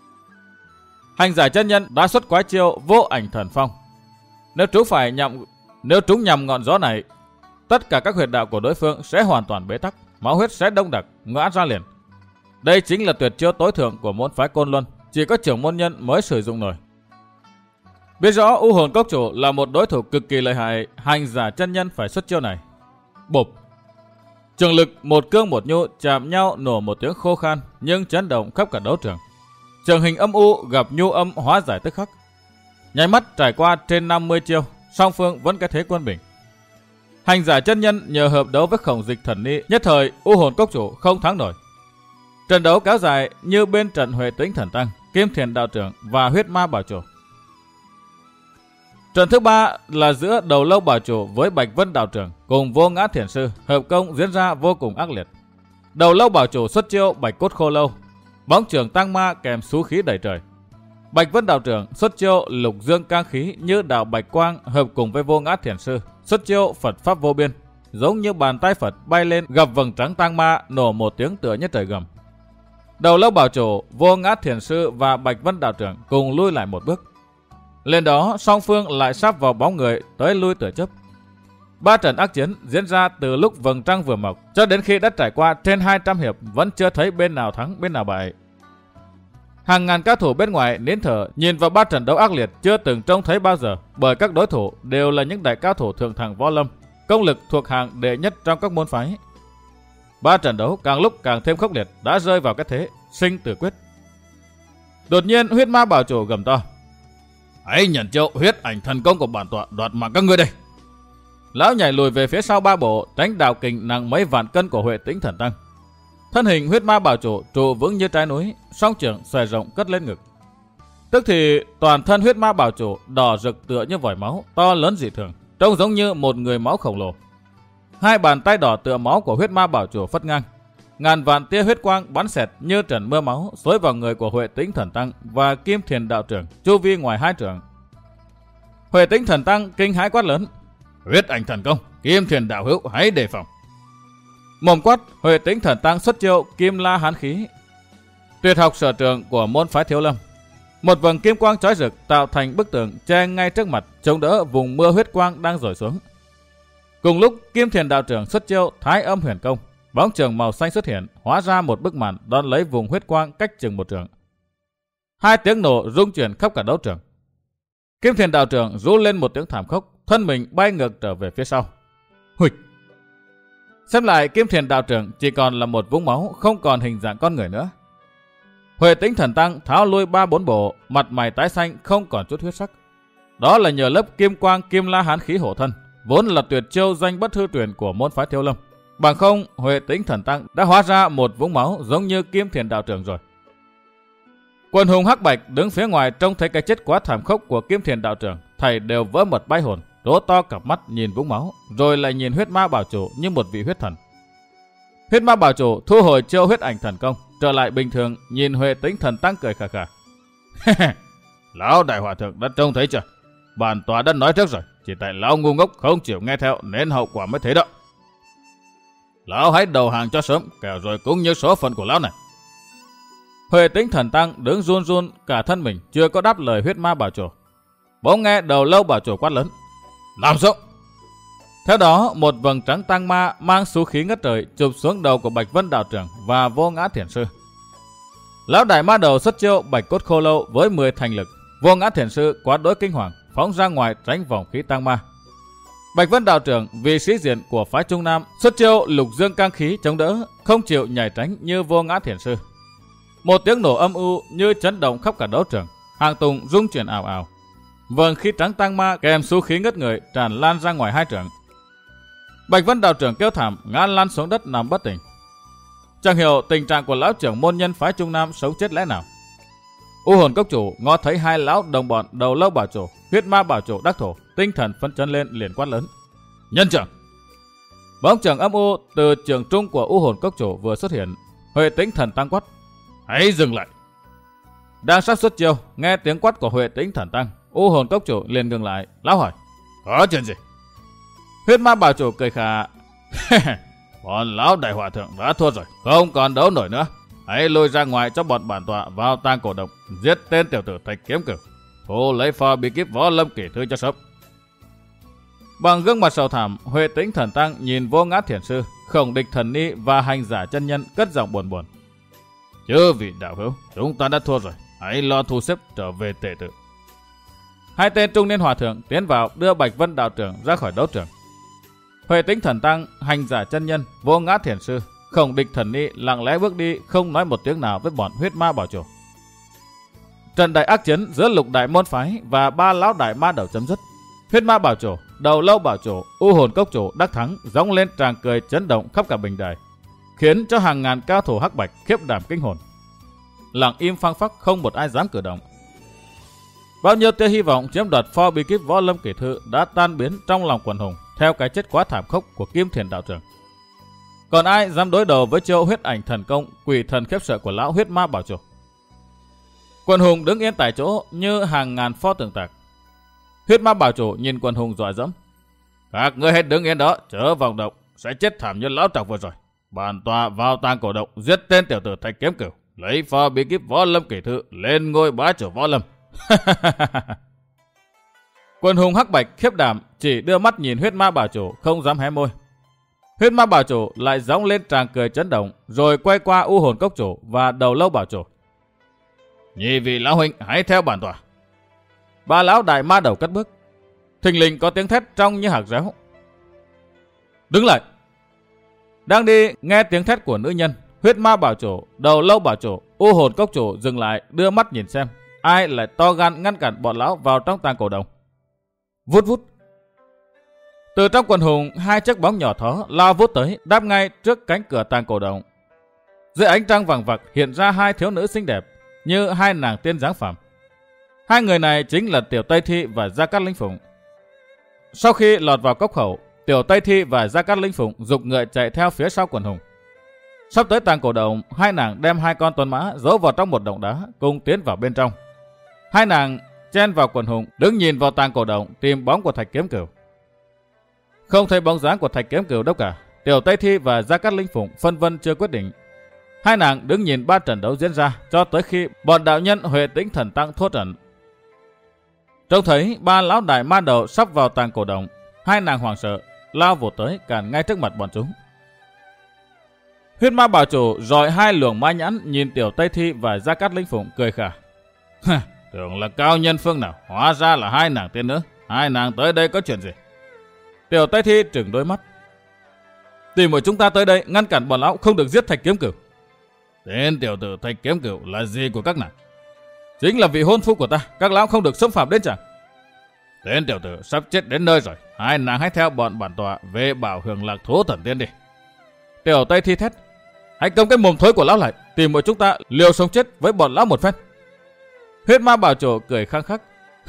Hành giả chân nhân đã xuất quái chiêu Vô Ảnh Thần Phong. Nếu trúng phải nhằm nếu trúng nhằm ngọn gió này, tất cả các huyệt đạo của đối phương sẽ hoàn toàn bế tắc, máu huyết sẽ đông đặc, ngã ra liền. Đây chính là tuyệt chiêu tối thượng của môn phái Côn Luân, chỉ có trưởng môn nhân mới sử dụng nổi. Biết rõ U Hồn Cốc chủ là một đối thủ cực kỳ lợi hại, hành giả chân nhân phải xuất chiêu này. Bụp! Trường lực một cương một nhu chạm nhau nổ một tiếng khô khan nhưng chấn động khắp cả đấu trường. Trường hình âm u gặp nhu âm hóa giải tức khắc. Nháy mắt trải qua trên năm mươi chiêu, song phương vẫn cái thế quân bình. Hành giả chân nhân nhờ hợp đấu với Khổng Địch Thần Ni, nhất thời U Hồn Cốc chủ không thắng nổi. Trận đấu kéo dài như bên trận Huệ Tĩnh Thần Tăng, Kim Thiền đạo trưởng và huyết ma bảo chủ. Trận thứ ba là giữa Đầu Lâu bảo chủ với Bạch Vân đạo trưởng cùng Vô Ngã thiền sư, hợp công diễn ra vô cùng ác liệt. Đầu Lâu bảo chủ xuất chiêu Bạch Cốt Khô Lâu, bóng trường tăng ma kèm xú khí đầy trời. Bạch Vân đạo trưởng xuất chiêu Lục Dương cang khí như đạo Bạch Quang, hợp cùng với Vô Ngã thiền sư xuất chiêu Phật pháp vô biên, giống như bàn tay Phật bay lên gặp vầng trắng tăng ma, nổ một tiếng tựa như trời gầm. Đầu Lâu bảo chủ, Vô Ngã thiền sư và Bạch Vân đạo trưởng cùng lui lại một bước. Lên đó song phương lại sắp vào bóng người, tới lui tựa chớp. Ba trận ác chiến diễn ra từ lúc vầng trăng vừa mọc cho đến khi đã trải qua trên hai trăm hiệp, vẫn chưa thấy bên nào thắng bên nào bại. Hàng ngàn cao thủ bên ngoài nín thở nhìn vào ba trận đấu ác liệt chưa từng trông thấy bao giờ, bởi các đối thủ đều là những đại cao thủ thượng thẳng võ lâm, công lực thuộc hàng đệ nhất trong các môn phái. Ba trận đấu càng lúc càng thêm khốc liệt, đã rơi vào cái thế sinh tử quyết. Đột nhiên huyết ma bảo chủ gầm to: "Hãy nhận chiêu huyết ảnh thần công của bản tọa đoạt mạng các ngươi đây!" Lão nhảy lùi về phía sau ba bộ, tránh đạo kình nặng mấy vạn cân của Huệ Tĩnh Thần Tăng. Thân hình huyết ma bảo chủ trụ vững như trái núi, song trưởng xòe rộng cất lên ngực. Tức thì toàn thân huyết ma bảo chủ đỏ rực tựa như vòi máu to lớn dị thường, trông giống như một người máu khổng lồ. Hai bàn tay đỏ tựa máu của huyết ma bảo chủ phất ngang, ngàn vạn tia huyết quang bắn xẹt như trận mưa máu xối vào người của Huệ Tĩnh Thần Tăng và Kim Thiền đạo trưởng chu vi ngoài hai trượng. Huệ Tĩnh Thần Tăng kinh hãi quát lớn: "Huyết ảnh thần công, Kim Thiền đạo hữu hãy đề phòng!" Mồm quát, Huệ Tĩnh Thần Tăng xuất chiêu Kim La Hán khí, tuyệt học sở trường của môn phái Thiếu Lâm. Một vầng kim quang chói rực tạo thành bức tường che ngay trước mặt, chống đỡ vùng mưa huyết quang đang rọi xuống. Cùng lúc Kim Thiền đạo trưởng xuất chiêu Thái Âm Huyền Công, bóng trường màu xanh xuất hiện, hóa ra một bức màn đón lấy vùng huyết quang cách chừng một trượng. Hai tiếng nổ rung chuyển khắp cả đấu trường. Kim Thiền đạo trưởng rú lên một tiếng thảm khốc, thân mình bay ngược trở về phía sau. Huỵch! Xem lại, Kim Thiền đạo trưởng chỉ còn là một vũng máu, không còn hình dạng con người nữa. Huệ Tĩnh Thần Tăng tháo lui ba bốn bộ, mặt mày tái xanh, không còn chút huyết sắc. Đó là nhờ lớp kim quang Kim La Hán khí hộ thân, vốn là tuyệt chiêu danh bất hư truyền của môn phái Thiếu Lâm. Bằng không, Huệ Tĩnh Thần Tăng đã hóa ra một vũng máu giống như Kim Thiền đạo trưởng rồi. Quần hùng hắc bạch đứng phía ngoài trông thấy cái chết quá thảm khốc của Kim Thiền đạo trưởng, thầy đều vỡ mật bay hồn, đố to cặp mắt nhìn vũng máu, rồi lại nhìn huyết ma bảo chủ như một vị huyết thần. Huyết ma bảo chủ thu hồi chiêu huyết ảnh thần công, trở lại bình thường, nhìn Huệ Tĩnh Thần Tăng cười khà khà. Lão đại hòa thượng đã trông thấy chưa? Bản tòa đã nói trước rồi, chỉ tại lão ngu ngốc không chịu nghe theo nên hậu quả mới thế đó. Lão hãy đầu hàng cho sớm, kẻo rồi cũng như số phận của lão này. Huệ Tĩnh Thần Tăng đứng run run cả thân mình, chưa có đáp lời huyết ma bảo chủ. Bỗng nghe đầu lâu bảo chủ quát lớn: làm sống! Theo đó, một vầng trắng tăng ma mang số khí ngất trời chụp xuống đầu của Bạch Vân đạo trưởng và Vô Ngã Thiền Sư. Lão đại ma đầu xuất chiêu Bạch Cốt Khô Lâu với mười thành lực. Vô Ngã Thiền Sư quá đối kinh hoàng, phóng ra ngoài tránh vòng khí tăng ma. Bạch Vân đạo trưởng vì sĩ diện của phái Trung Nam xuất chiêu Lục Dương Cang Khí chống đỡ, không chịu nhảy tránh như Vô Ngã Thiền Sư. Một tiếng nổ âm u như chấn động khắp cả đấu trường, hàng tùng rung chuyển ảo ảo. Vầng khí trắng tăng ma kèm số khí ngất người tràn lan ra ngoài hai trường. Bạch Vân đạo trưởng kêu thảm ngã lăn xuống đất nằm bất tỉnh. Chẳng hiểu tình trạng của lão trưởng môn nhân phái Trung Nam sống chết lẽ nào. U Hồn Cốc chủ ngó thấy hai lão đồng bọn đầu lâu bảo chủ, huyết ma bảo chủ đắc thổ, tinh thần phấn chấn lên liền quát lớn: nhân trưởng! Bóng trưởng âm u từ trường trung của U Hồn Cốc chủ vừa xuất hiện. Huệ Tĩnh Thần Tăng quát: hãy dừng lại! Đang sắp xuất chiêu, nghe tiếng quát của Huệ Tĩnh Thần Tăng, U Hồn Cốc chủ liền ngừng lại. Lão hỏi: có chuyện gì? Huyết ma bảo chủ cười khà: bọn lão đại hòa thượng đã thua rồi, không còn đấu nổi nữa. Hãy lôi ra ngoài cho bọn bản tọa vào tang cổ động, giết tên tiểu tử Thạch Kiếm Cửu, thu lấy pho bí kíp Võ Lâm Kỷ Thư cho sớm. Bằng gương mặt sầu thảm, Huệ Tĩnh Thần Tăng nhìn Vô Ngã Thiền Sư, Khổng Địch Thần Ni và Hành Giả chân nhân cất giọng buồn buồn: chư vị đạo hữu, chúng ta đã thua rồi, hãy lo thu xếp trở về tề tự. Hai tên trung niên hòa thượng tiến vào đưa Bạch Vân đạo trưởng ra khỏi đấu trường. Huệ Tĩnh Thần Tăng, Hành Giả chân nhân, Vô Ngã Thiền Sư, Khổng Địch Thần Ni lặng lẽ bước đi, không nói một tiếng nào với bọn huyết ma bảo chủ. Trận đại ác chiến giữa lục đại môn phái và ba lão đại ma đầu chấm dứt. Huyết ma bảo chủ, đầu lâu bảo chủ, U Hồn Cốc chủ đắc thắng gióng lên tràng cười chấn động khắp cả bình đài, khiến cho hàng ngàn cao thủ hắc bạch khiếp đảm kinh hồn. Lặng im phăng phắc, không một ai dám cử động. Bao nhiêu tia hy vọng chiếm đoạt pho bí kíp Võ Lâm Kỷ Thư đã tan biến trong lòng quần hùng theo cái chết quá thảm khốc của Kim Thiền đạo trưởng. Còn ai dám đối đầu với chiêu huyết ảnh thần công quỷ thần khiếp sợ của lão huyết ma bảo chủ? Quần hùng đứng yên tại chỗ như hàng ngàn pho tượng tạc. Huyết ma bảo chủ nhìn quần hùng dọa dẫm: các ngươi hết đứng yên đó, chớ vọng động, sẽ chết thảm như lão trọc vừa rồi. Bản tọa vào tang cổ động, giết tên tiểu tử Thạch Kiếm Cửu, lấy pho bí kíp Võ Lâm Kỷ Thư, lên ngôi bá chủ Võ Lâm. Quần hùng hắc bạch khiếp đảm chỉ đưa mắt nhìn huyết ma bảo chủ, không dám hé môi. Huyết ma bảo chủ lại gióng lên tràng cười chấn động, rồi quay qua U Hồn Cốc chủ và đầu lâu bảo chủ: nhị vị lão huynh, hãy theo bản tọa. Ba lão đại ma đầu cất bước. Thình lình có tiếng thét trong như hạc réo: đứng lại! Đang đi nghe tiếng thét của nữ nhân, huyết ma bảo chủ, đầu lâu bảo chủ, U Hồn Cốc chủ dừng lại, đưa mắt nhìn xem ai lại to gan ngăn cản bọn lão vào trong tang cổ đồng. Vút vút. Từ trong quần hùng, hai chiếc bóng nhỏ thó lao vút tới, đáp ngay trước cánh cửa tang cổ động. Dưới ánh trăng vàng vặc hiện ra hai thiếu nữ xinh đẹp, như hai nàng tiên dáng phàm. Hai người này chính là Tiểu Tây Thi và Gia Cát Linh Phụng. Sau khi lọt vào cốc khẩu, Tiểu Tây Thi và Gia Cát Linh Phụng giục ngựa chạy theo phía sau quần hùng. Sắp tới tang cổ động, hai nàng đem hai con tuấn mã giấu vào trong một động đá, cùng tiến vào bên trong. Hai nàng chen vào quần hùng, đứng nhìn vào tang cổ động tìm bóng của Thạch Kiếm Cửu. Không thấy bóng dáng của Thạch Kiếm Cửu đâu cả. Tiểu Tây Thi và Gia Cát Linh Phụng phân vân chưa quyết định. Hai nàng đứng nhìn ba trận đấu diễn ra cho tới khi bọn đạo nhân Huệ Tĩnh Thần Tăng thua trận. Trông thấy ba lão đại ma đầu sắp vào tang cổ động, hai nàng hoảng sợ lao vụt tới cản ngay trước mặt bọn chúng. Huyết ma bảo chủ dọi hai luồng ma nhãn nhìn Tiểu Tây Thi và Gia Cát Linh Phụng cười khà: tưởng là cao nhân phương nào, hóa ra là hai nàng tiên nữ. Hai nàng tới đây có chuyện gì? Tiểu Tây Thi trừng đôi mắt: tìm của chúng ta tới đây ngăn cản bọn lão không được giết Thạch Kiếm Cửu. Tên tiểu tử Thạch Kiếm Cửu là gì của các nàng? Chính là vị hôn phu của ta, các lão không được xâm phạm đến chàng. Tên tiểu tử sắp chết đến nơi rồi, hai nàng hãy theo bọn bản tọa về bảo hưởng lạc thú thần tiên đi. Tiểu Tây Thi thét, hãy cấm cái mồm thối của lão lại, tìm mọi chúng ta liều sống chết với bọn lão một phen. Huyết Ma Bảo Chủ cười khăng khắc,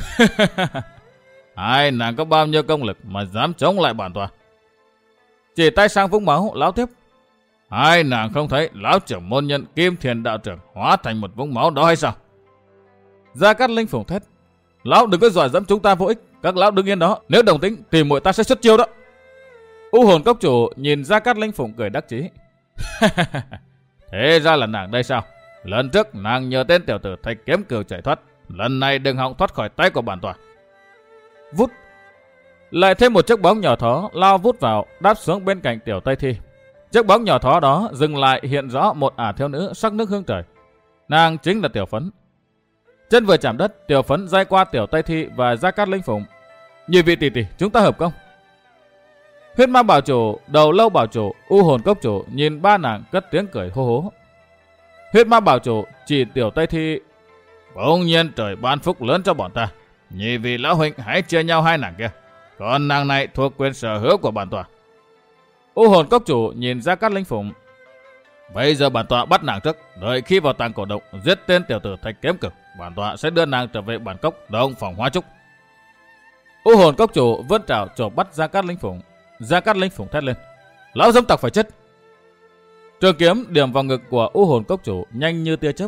hai nàng có bao nhiêu công lực mà dám chống lại bản tọa? Chỉ tay sang vũng máu, lão tiếp, hai nàng không thấy lão trưởng môn nhân Kim Thiền đạo trưởng hóa thành một vũng máu đó hay sao? Gia Cát Linh phủng thét, lão đừng có dọa dẫm chúng ta vô ích, các lão đứng yên đó, nếu đồng tính thì muội ta sẽ xuất chiêu đó. U Hồn Cốc Chủ nhìn Gia Cát Linh phụng cười đắc chí. Thế ra là nàng đây sao? Lần trước nàng nhờ tên tiểu tử Thạch Kiếm Cừu chạy thoát, lần này đừng hòng thoát khỏi tay của bản tọa. Vút, lại thêm một chiếc bóng nhỏ thó lao vút vào, đáp xuống bên cạnh Tiểu Tây Thi. Chiếc bóng nhỏ thó đó dừng lại, hiện rõ một ả thiếu nữ sắc nước hương trời. Nàng chính là Tiểu Phấn. Chân vừa chạm đất, Tiểu Phấn day qua Tiểu Tây Thi và Gia Cát Linh phụng. Nhị vị tỷ tỷ, chúng ta hợp công. Huyết Ma Bảo Chủ, Đầu Lâu Bảo Chủ, U Hồn Cốc Chủ nhìn ba nàng cất tiếng cười hô hố. Huyết Ma Bảo Chủ chỉ Tiểu Tây Thi, bỗng nhiên trời ban phúc lớn cho bọn ta, nhị vị lão huynh hãy chia nhau hai nàng kia, còn nàng này thuộc quyền sở hữu của bản tọa. U Hồn Cốc Chủ nhìn Gia Cát Linh phụng, bây giờ bản tọa bắt nàng trước, đợi khi vào tàng cổ động giết tên tiểu tử Thạch Kiếm Cừu, bản tọa sẽ đưa nàng trở về bản cốc đông phòng Hoa Trúc. U Hồn Cốc Chủ vươn trảo chộp bắt Gia Cát Linh phụng. Gia Cát Linh phụng thét lên, lão dâm tặc phải chết. Trường kiếm điểm vào ngực của U Hồn Cốc Chủ nhanh như tia chớp.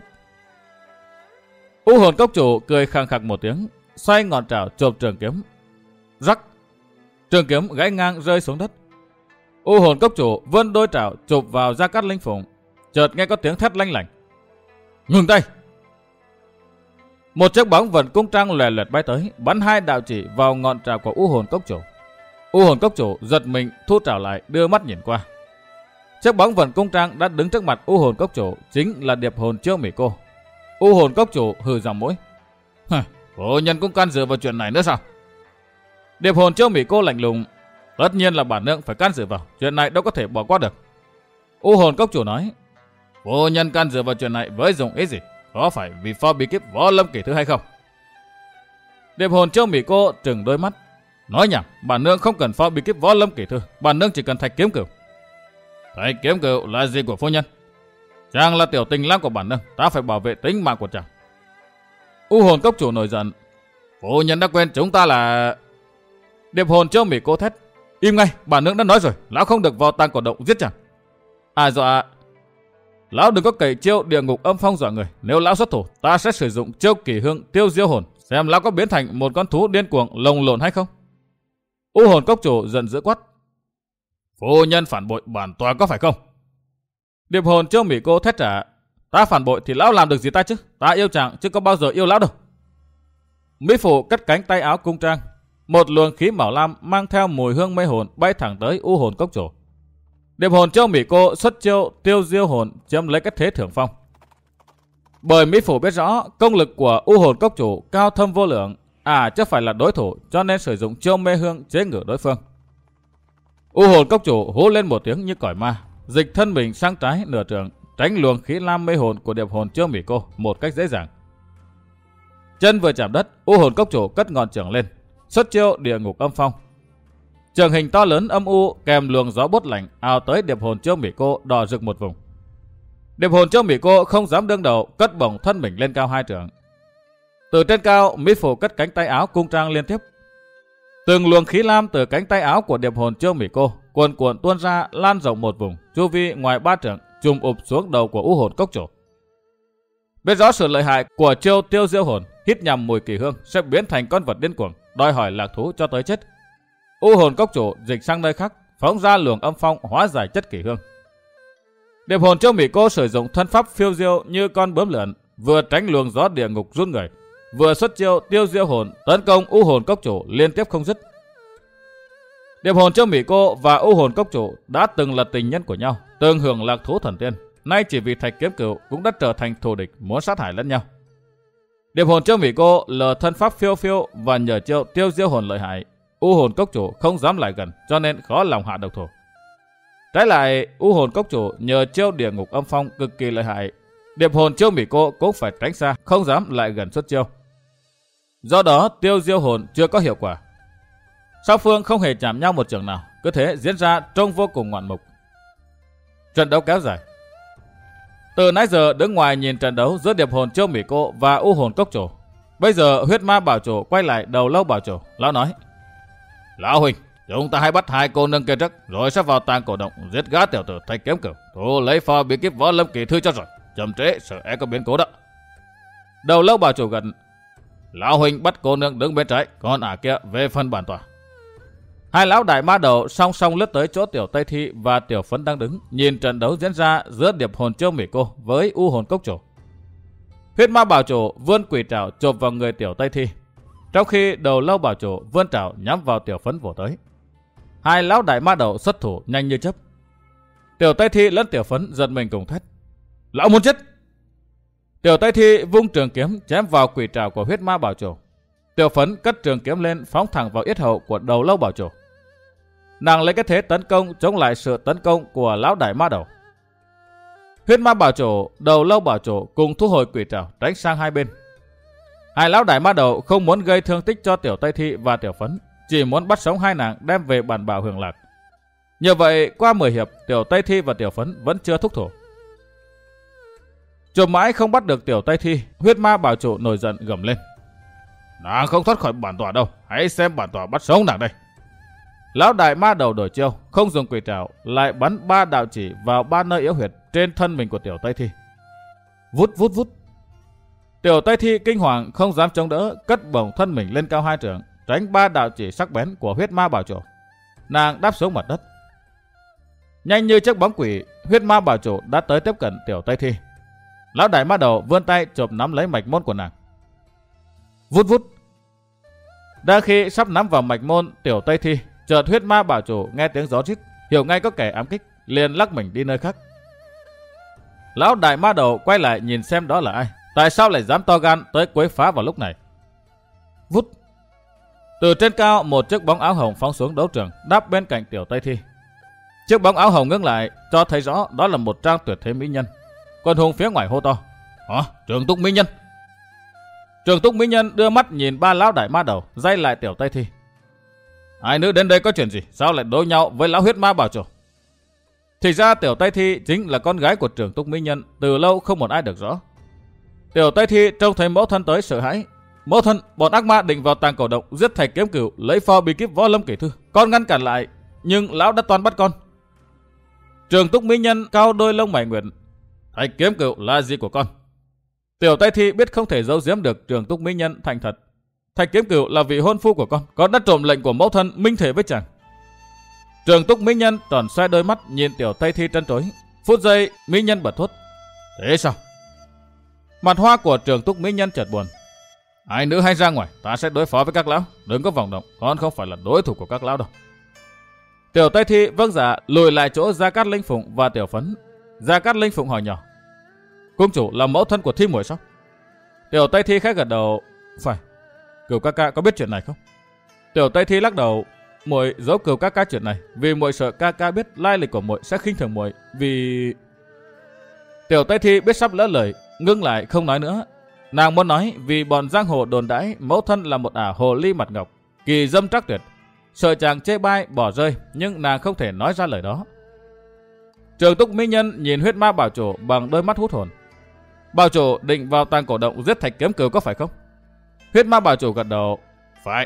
U Hồn Cốc Chủ cười khăng khặc một tiếng, xoay ngọn trảo chộp trường kiếm. Rắc, trường kiếm gãy ngang rơi xuống đất. U Hồn Cốc Chủ vươn đôi trảo chụp vào Gia Cát Linh phụng, chợt nghe có tiếng thét lanh lảnh, ngừng tay. Một chiếc bóng vận cung trăng lòe loẹt bay tới, bắn hai đạo chỉ vào ngọn trảo của U Hồn Cốc Chủ. U Hồn Cốc Chủ giật mình thu trảo lại, đưa mắt nhìn qua. Chiếc bóng vận cung trăng đã đứng trước mặt U Hồn Cốc Chủ, chính là Điệp Hồn Chiêu Mỹ Cô. U Hồn Cốc Chủ hừ giọng mũi, phu nhân cũng can dự vào chuyện này nữa sao? Điệp Hồn Chiêu Mỹ Cô lạnh lùng, tất nhiên là bản nương phải can dự vào, chuyện này đâu có thể bỏ qua được. U Hồn Cốc Chủ nói, phu nhân can dự vào chuyện này với dùng ý gì? Có phải vì pho bí kíp Võ Lâm Kỷ Thư hay không? Điệp Hồn Chiêu Mỹ Cô trừng đôi mắt, nói nhảm, bản nương không cần pho bí kíp Võ Lâm Kỷ Thư, bản nương chỉ cần Thạch Kiếm Cừu. Thạch Kiếm Cừu là gì của phu nhân? Chàng là tiểu tình lang của bản nương, ta phải bảo vệ tính mạng của chàng. U Hồn Cốc Chủ nổi giận, phu nhân đã quên chúng ta là... Điệp Hồn Chiêu Mỹ Cô thét, im ngay, bản nương đã nói rồi, lão không được vào tang cổ động giết chàng. À dọa, lão đừng có cậy chiêu địa ngục âm phong dọa người, nếu lão xuất thủ, ta sẽ sử dụng chiêu Kỷ Hương tiêu diêu hồn, xem lão có biến thành một con thú điên cuồng lồng lộn hay không. U Hồn Cốc Chủ giận dữ quát, phu nhân phản bội bản tọa có phải không? Điệp Hồn Chiêu Mỹ Cô thét trả, ta phản bội thì lão làm được gì ta chứ, ta yêu chàng chứ có bao giờ yêu lão đâu. Mỹ Phụ cất cánh tay áo cung trang, một luồng khí màu lam mang theo mùi hương mê hồn bay thẳng tới U Hồn Cốc Chủ. Điệp Hồn Chiêu Mỹ Cô xuất chiêu tiêu diêu hồn chiếm lấy cái thế thượng phong. Bởi Mỹ Phụ biết rõ công lực của U Hồn Cốc Chủ cao thâm vô lượng, à chứ phải là đối thủ, cho nên sử dụng chiêu mê hương chế ngự đối phương. U Hồn Cốc Chủ hú lên một tiếng như còi ma, dịch thân mình sang trái nửa trường, tránh luồng khí lam mê hồn của Điệp Hồn Chiêu Mỹ Cô một cách dễ dàng. Chân vừa chạm đất, U Hồn Cốc Chủ cất ngọn trường lên, xuất chiêu địa ngục âm phong. Trường hình to lớn âm u kèm luồng gió bút lạnh ào tới Điệp Hồn Chiêu Mỹ Cô đỏ rực một vùng. Điệp Hồn Chiêu Mỹ Cô không dám đương đầu, cất bổng thân mình lên cao hai trượng. Từ trên cao, Mỹ Phụ cất cánh tay áo cung trang liên tiếp. Từng luồng khí lam từ cánh tay áo của Điệp Hồn Chiêu Mỹ Cô cuồn cuộn tuôn ra, lan rộng một vùng, chu vi ngoài ba trượng, trùm ụp xuống đầu của U Hồn Cốc Chủ. Biết rõ sự lợi hại của chiêu tiêu diêu hồn, hít nhằm mùi kỳ hương sẽ biến thành con vật điên cuồng, đòi hỏi lạc thú cho tới chết. U Hồn Cốc Chủ dịch sang nơi khác, phóng ra luồng âm phong hóa giải chất kỳ hương. Điệp Hồn Chiêu Mỹ Cô sử dụng thân pháp phiêu diêu như con bướm lượn, vừa tránh luồng gió địa ngục run người, vừa xuất chiêu tiêu diêu hồn tấn công U Hồn Cốc Chủ liên tiếp không dứt. Điệp Hồn Chiêu Mỹ Cô và U Hồn Cốc Chủ đã từng là tình nhân của nhau, từng hưởng lạc thú thần tiên, nay chỉ vì Thạch Kiếm Cừu cũng đã trở thành thù địch muốn sát hại lẫn nhau. Điệp Hồn Chiêu Mỹ Cô lờ thân pháp phiêu phiêu và nhờ chiêu tiêu diêu hồn lợi hại, U Hồn Cốc Chủ không dám lại gần, cho nên khó lòng hạ độc thủ. Trái lại, U Hồn Cốc Chủ nhờ chiêu địa ngục âm phong cực kỳ lợi hại, Điệp Hồn Chiêu Mỹ Cô cũng phải tránh xa, không dám lại gần xuất chiêu. Do đó tiêu diêu hồn chưa có hiệu quả. Song phương không hề chạm nhau một trường nào, cứ thế diễn ra trông vô cùng ngoạn mục. Trận đấu kéo dài. Từ nãy giờ đứng ngoài nhìn trận đấu giữa điệp hồn Chiêu Mỉ Cô và u hồn Cốc Chủ. Bây giờ huyết ma bảo chủ quay lại Đầu Lâu bảo chủ, lão nói: Lão huynh, chúng ta hãy bắt hai cô nương kia trước, rồi sẽ vào tang cổ động giết gã tiểu tử Thạch Kiếm Cửu, thu lấy pho bí kíp Võ Lâm Kỳ Thư cho rồi. Chậm trễ sợ e có biến cố đó. Đầu Lâu bảo chủ gần: Lão huynh bắt cô nương đứng bên trái, còn ả kia về phần bản tòa. Hai lão đại ma đầu song song lướt tới chỗ Tiểu Tây Thi và Tiểu Phấn đang đứng, nhìn trận đấu diễn ra giữa điệp hồn Chiêu Mỉ Cô với u hồn Cốc Chủ. Huyết ma bảo chủ vươn quỷ trảo chộp vào người Tiểu Tây Thi, trong khi Đầu Lâu bảo chủ vươn trảo nhắm vào Tiểu Phấn vỗ tới. Hai lão đại ma đầu xuất thủ nhanh như chớp. Tiểu Tây Thi lẫn Tiểu Phấn giật mình cùng thét: Lão muốn chết! Tiểu Tây Thi vung trường kiếm chém vào quỷ trảo của huyết ma bảo chủ. Tiểu Phấn cất trường kiếm lên phóng thẳng vào yết hầu của Đầu Lâu bảo chủ. Nàng lấy cái thế tấn công chống lại sự tấn công của lão đại ma đầu. Huyết ma bảo chủ, Đầu Lâu bảo chủ cùng thu hồi quỷ trảo tránh sang hai bên. Hai lão đại ma đầu không muốn gây thương tích cho Tiểu Tây Thi và Tiểu Phấn, chỉ muốn bắt sống hai nàng đem về bản bảo hưởng lạc. Như vậy qua mười hiệp, Tiểu Tây Thi và Tiểu Phấn vẫn chưa thúc thủ. Chộp mãi không bắt được Tiểu Tây Thi, huyết ma bảo chủ nổi giận gầm lên: Nàng không thoát khỏi bản tòa đâu, hãy xem bản tòa bắt sống nàng đây. Lão đại ma đầu đổi chiêu, không dùng quỷ trảo, lại bắn ba đạo chỉ vào ba nơi yếu huyệt trên thân mình của Tiểu Tây Thi. Vút vút vút. Tiểu Tây Thi kinh hoàng không dám chống đỡ, cất bổng thân mình lên cao hai trượng, tránh ba đạo chỉ sắc bén của huyết ma bảo chủ. Nàng đáp xuống mặt đất. Nhanh như chiếc bóng quỷ, huyết ma bảo chủ đã tới tiếp cận Tiểu Tây Thi. Lão đại ma đầu vươn tay chộp nắm lấy mạch môn của nàng. Vút vút. Đã khi sắp nắm vào mạch môn Tiểu Tây Thi, chợt huyết ma bảo chủ nghe tiếng gió rít, hiểu ngay có kẻ ám kích, liền lắc mình đi nơi khác. Lão đại ma đầu quay lại nhìn xem đó là ai, tại sao lại dám to gan tới quấy phá vào lúc này. Vút. Từ trên cao một chiếc bóng áo hồng phóng xuống đấu trường, đáp bên cạnh Tiểu Tây Thi. Chiếc bóng áo hồng ngưng lại, cho thấy rõ đó là một trang tuyệt thế mỹ nhân. Quân hùng phía ngoài hô to: Hả? Trường Túc mỹ nhân! Trường Túc mỹ nhân đưa mắt nhìn ba lão đại ma đầu, day lại Tiểu Tây Thi. Hai nữ đến đây có chuyện gì? Sao lại đối nhau với lão huyết ma bảo chủ? Thì ra Tiểu Tây Thi chính là con gái của Trường Túc mỹ nhân, từ lâu không một ai được rõ. Tiểu Tây Thi trông thấy mẫu thân tới sợ hãi. Mẫu thân, bọn ác ma định vào tàng cổ động giết Thạch Kiếm Cửu, lấy pho bí kíp Võ Lâm Kỳ Thư. Con ngăn cản lại, nhưng lão đã toan bắt con. Trường Túc mỹ nhân cao đôi lông mày nguyện: Thạch Kiếm Cửu là gì của con? Tiểu Tây Thi biết không thể giấu giếm được Trường Túc mỹ nhân thành thật. Thạch Kiếm Cửu là vị hôn phu của con, con đã trộm lệnh của mẫu thân minh thể với chàng. Trường Túc mỹ nhân toàn xoay đôi mắt nhìn Tiểu Tây Thi trân trối. Phút giây mỹ nhân bật thốt: Thế sao? Mặt hoa của Trường Túc mỹ nhân chợt buồn. Hai nữ hãy ra ngoài, ta sẽ đối phó với các lão. Đừng có vọng động, con không phải là đối thủ của các lão đâu. Tiểu Tây Thi vâng dạ lùi lại chỗ Gia Cát Linh Phụng và Tiểu Phấn. Gia Cát Linh Phụng hỏi nhỏ: Cung chủ là mẫu thân của Thi muội sao? Tiểu Tây Thi khẽ gật đầu: Phải. Cửu ca ca có biết chuyện này không? Tiểu Tây Thi lắc đầu: Muội giấu Cửu ca ca chuyện này, vì muội sợ ca ca biết lai lịch của muội sẽ khinh thường muội. Vì Tiểu Tây Thi biết sắp lỡ lời, ngưng lại không nói nữa. Nàng muốn nói vì bọn giang hồ đồn đãi mẫu thân là một ả hồ ly mặt ngọc, kỳ dâm trắc tuyệt, sợ chàng chê bai bỏ rơi, nhưng nàng không thể nói ra lời đó. Trường Túc mỹ nhân nhìn huyết ma bảo chủ bằng đôi mắt hút hồn. Bảo chủ định vào tàng cổ động giết Thạch Kiếm Cửu có phải không? Huyết ma bảo chủ gật đầu: Phải.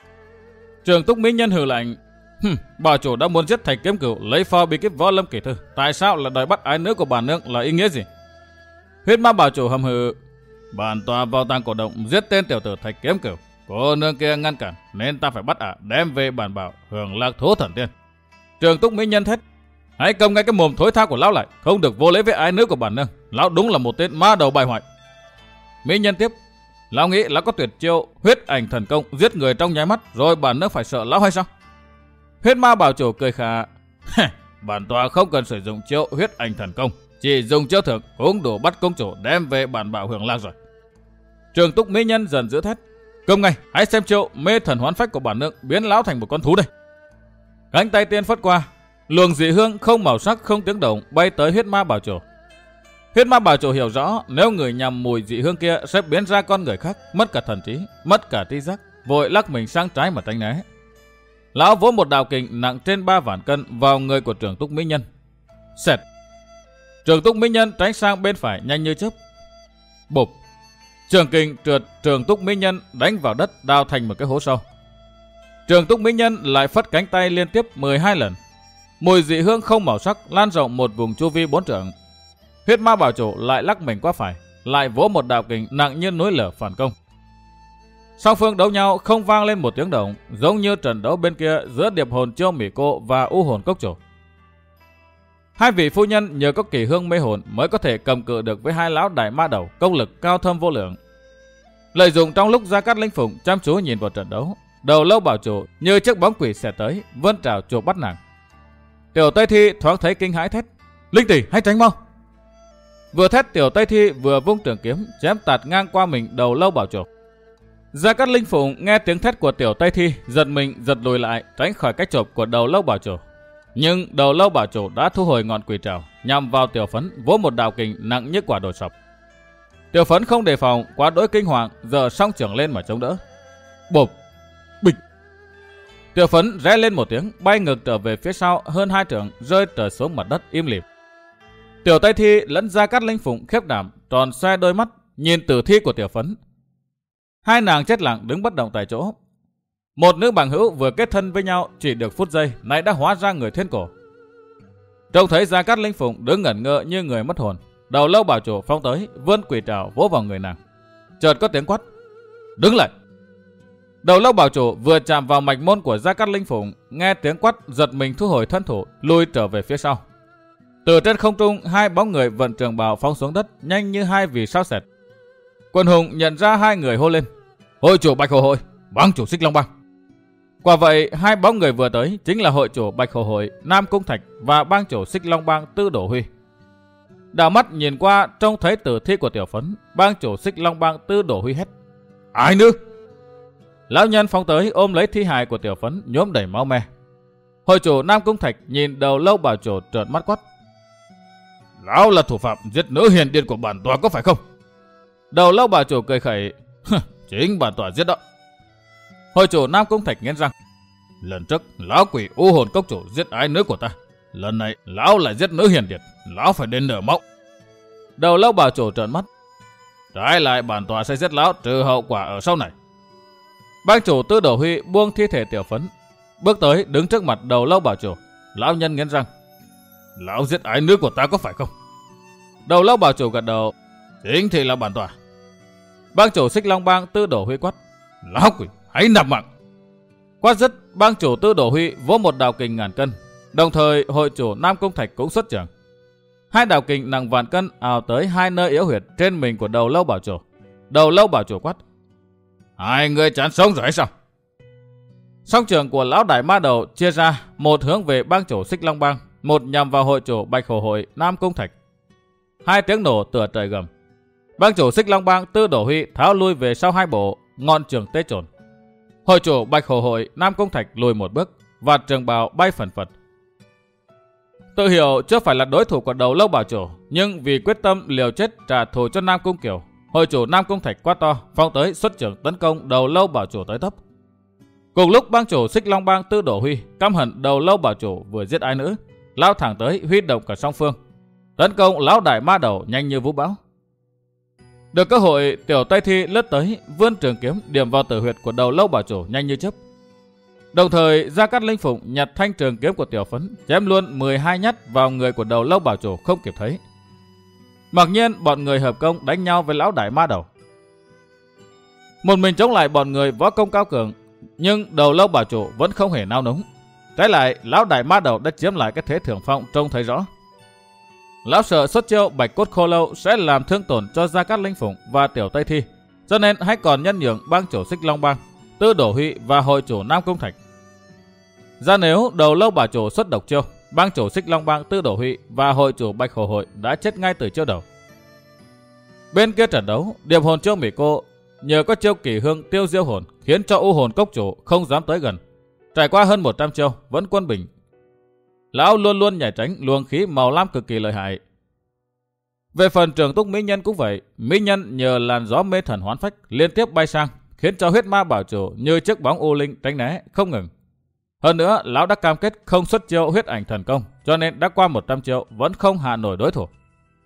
Trường Túc mỹ nhân hừ lạnh: Hừm, bảo chủ đã muốn giết Thạch Kiếm Cửu lấy pho bí kíp Võ Lâm Kỳ Thư, tại sao là đòi bắt ái nữ của bản nương là ý nghĩa gì? Huyết ma bảo chủ hầm hừ: Bản tòa vào tàng cổ động giết tên tiểu tử Thạch Kiếm Cửu, cô nương kia ngăn cản nên ta phải bắt ả đem về bản bảo hưởng lạc thú thần tiên. Trường Túc mỹ nhân thét: Hãy cầm ngay cái mồm thối tha của lão lại, không được vô lễ với ái nữ của bản nương. Lão đúng là một tên ma đầu bài hoại. Mỹ nhân tiếp: Lão nghĩ lão có tuyệt chiêu huyết ảnh thần công giết người trong nháy mắt, rồi bản nương phải sợ lão hay sao? Huyết ma bảo chủ cười khà: Bản tòa không cần sử dụng chiêu huyết ảnh thần công, chỉ dùng chiêu thực cũng đủ bắt công chủ đem về bản bảo hưởng lạc rồi. Trường Túc mỹ nhân dần giữ thét: Cầm ngay, hãy xem chiêu mê thần hoán phách của bản nương biến lão thành một con thú đây. Cánh tay tiên phất qua, luồng dị hương không màu sắc không tiếng động bay tới huyết ma bảo chủ. Huyết ma bảo chủ hiểu rõ nếu người nhằm mùi dị hương kia sẽ biến ra con người khác, mất cả thần trí, mất cả tri giác, vội lắc mình sang trái mà tránh né. Lão vỗ một đạo kình nặng trên ba vạn cân vào người của Trường Túc Mỹ Nhân. Xẹt. Trường Túc Mỹ Nhân tránh sang bên phải nhanh như chớp. Bụp. Trường kình trượt Trường Túc Mỹ Nhân đánh vào đất, đào thành một cái hố sâu. Trường Túc Mỹ Nhân lại phất cánh tay liên tiếp mười hai lần. Mùi dị hương không màu sắc lan rộng một vùng chu vi bốn trượng. Huyết Ma Bảo Chủ lại lắc mình qua phải, lại vỗ một đạo kình nặng như núi lửa phản công. Song phương đấu nhau không vang lên một tiếng động, giống như trận đấu bên kia giữa Điệp Hồn Chiêu Mỹ Cô và U Hồn Cốc Chủ. Hai vị phu nhân nhờ có kỳ hương mê hồn mới có thể cầm cự được với hai lão đại ma đầu công lực cao thâm vô lượng. Lợi dụng trong lúc Gia Cát Linh Phụng chăm chú nhìn vào trận đấu, Đầu Lâu Bảo Chủ như chiếc bóng quỷ xẻ tới, vươn trảo chụp bắt nàng. Tiểu Tây Thi thoáng thấy kinh hãi thét: "Linh tỷ, hãy tránh mau!" Vừa thét, Tiểu Tây Thi vừa vung trường kiếm chém tạt ngang qua mình Đầu Lâu Bảo Chủ. Gia Cát Linh Phụng nghe tiếng thét của Tiểu Tây Thi, giật mình giật lùi lại tránh khỏi cái chộp của Đầu Lâu Bảo Chủ. Nhưng Đầu Lâu Bảo Chủ đã thu hồi ngọn quỷ trảo, nhằm vào Tiểu Phấn vỗ một đạo kình nặng như quả đồi sập. Tiểu Phấn không đề phòng, quá đỗi kinh hoàng, giờ song trưởng lên mà chống đỡ. Bụp, bịch. Tiểu Phấn rẽ lên một tiếng, bay ngược trở về phía sau hơn hai trượng, rơi trở xuống mặt đất im lìm. Tiểu Tây Thi lẫn Gia Cát Linh Phụng khiếp đảm, tròn xoe đôi mắt nhìn tử thi của Tiểu Phấn. Hai nàng chết lặng đứng bất động tại chỗ. Một nữ bằng hữu vừa kết thân với nhau chỉ được phút giây, nay đã hóa ra người thiên cổ. Trông thấy Gia Cát Linh Phụng đứng ngẩn ngơ như người mất hồn, Đầu Lâu Bảo Chủ phóng tới, vươn quỷ trảo vỗ vào người nàng. Chợt có tiếng quát: "Đứng lại!" Đầu Lâu Bảo Chủ vừa chạm vào mạch môn của Gia Cát Linh Phụng, nghe tiếng quát giật mình thu hồi thân thủ, lui trở về phía sau. Từ trên không trung, hai bóng người vận trường bào phóng xuống đất, nhanh như hai vì sao xẹt. Quần hùng nhận ra hai người hô lên: "Hội chủ Bạch Hồ Hội, bang chủ Xích Long Bang!" Quả vậy, hai bóng người vừa tới chính là hội chủ Bạch Hồ Hội Nam Cung Thạch và bang chủ Xích Long Bang Tư Đổ Huy. Đảo mắt nhìn qua, trông thấy tử thi của Tiểu Phấn, bang chủ Xích Long Bang Tư Đổ Huy hét: "Ai nữa?" Lão nhân phóng tới ôm lấy thi hài của Tiểu Phấn, nhuốm đầy máu me. Hội chủ Nam Cung Thạch nhìn Đầu Lâu Bảo Chủ trợn mắt quát: "Lão là thủ phạm giết nữ hiền điên của bản tòa có phải không?" Đầu Lâu Bảo Chủ cười khẩy: "Chính bản tòa giết đó." Hội chủ Nam Cung Thạch nghiến răng: "Lần trước lão quỷ U Hồn Cốc Chủ giết ái nữ của ta, lần này lão lại giết nữ hiền điệt, lão phải đền nợ máu." Đầu Lâu Bảo Chủ trợn mắt: "Trái lại bản tòa sẽ giết lão trừ hậu quả ở sau này." Bang chủ Tư Đổ Huy buông thi thể Tiểu Phấn, bước tới đứng trước mặt Đầu Lâu Bảo Chủ. Lão nhân nghiến răng: "Lão giết ái nữ của ta có phải không?" Đầu Lâu Bảo Chủ gật đầu: "Chính thì là bản tòa." Bang chủ Xích Long Bang Tư Đổ Huy quát: "Lão quỷ, hãy nạp mạng!" Quát dứt, bang chủ Tư Đổ Huy vỗ một đạo kình ngàn cân, đồng thời hội chủ Nam Cung Thạch cũng xuất trưởng. Hai đạo kình nặng vạn cân ào tới hai nơi yếu huyệt trên mình của Đầu Lâu Bảo Chủ. Đầu Lâu Bảo Chủ quát: "Hai người chán sống rồi hay sao?" Song trưởng của lão đại ma đầu chia ra, một hướng về bang chủ Xích Long Bang, một nhằm vào hội chủ Bạch Hồ Hội Nam Cung Thạch. Hai tiếng nổ tựa trời gầm. Bang chủ Xích Long Bang Tư Đổ Huy tháo lui về sau hai bộ, ngọn trường tê trồn. Hội chủ Bạch Hồ Hội Nam Cung Thạch lùi một bước, và trường bào bay phần phật. Tự hiểu chưa phải là đối thủ của Đầu Lâu Bảo Chủ, nhưng vì quyết tâm liều chết trả thù cho Nam Cung Kiều, hội chủ Nam Cung Thạch quá to phong tới xuất trưởng tấn công Đầu Lâu Bảo Chủ tới tấp. Cùng lúc bang chủ Xích Long Bang Tư Đổ Huy căm hận Đầu Lâu Bảo Chủ vừa giết ái nữ, lao thẳng tới huy động cả song phương, tấn công lão đại ma đầu nhanh như vũ bão. Được cơ hội, Tiểu Tây Thi lướt tới vươn trường kiếm điểm vào tử huyệt của Đầu Lâu Bảo Chủ nhanh như chớp. Đồng thời, Gia Cát Linh Phụng nhặt thanh trường kiếm của Tiểu Phấn chém luôn mười hai nhát vào người của Đầu Lâu Bảo Chủ không kịp thấy. Mặc nhiên bọn người hợp công đánh nhau với lão đại ma đầu. Một mình chống lại bọn người võ công cao cường, nhưng Đầu Lâu Bảo Chủ vẫn không hề nao núng. Trái lại, lão đại ma đầu đã chiếm lại cái thế thượng phong trông thấy rõ. Lão sợ xuất chiêu Bạch Cốt Khô Lâu sẽ làm thương tổn cho Gia Cát Linh Phụng và Tiểu Tây Thi, cho nên hãy còn nhân nhượng bang chủ Xích Long Bang, Tư Đổ Huy và hội chủ Nam Cung Thạch. Ra nếu Đầu Lâu Bảo Chủ xuất độc chiêu, bang chủ Xích Long Bang Tư Đổ Huy và hội chủ Bạch Hồ Hội đã chết ngay từ chiêu đầu. Bên kia trận đấu, Điệp Hồn Chiêu Mỹ Cô nhờ có chiêu Kỳ Hương tiêu diêu hồn khiến cho U Hồn Cốc Chủ không dám tới gần. Trải qua hơn một trăm chiêu vẫn quân bình. Lão luôn luôn nhảy tránh luồng khí màu lam cực kỳ lợi hại. Về phần Trường Túc Mỹ Nhân cũng vậy, Mỹ Nhân nhờ làn gió mê thần hoán phách liên tiếp bay sang, khiến cho Huyết Ma Bảo Chủ như chiếc bóng u linh tránh né không ngừng. Hơn nữa, lão đã cam kết không xuất chiêu huyết ảnh thần công, cho nên đã qua một trăm chiêu vẫn không hạ nổi đối thủ.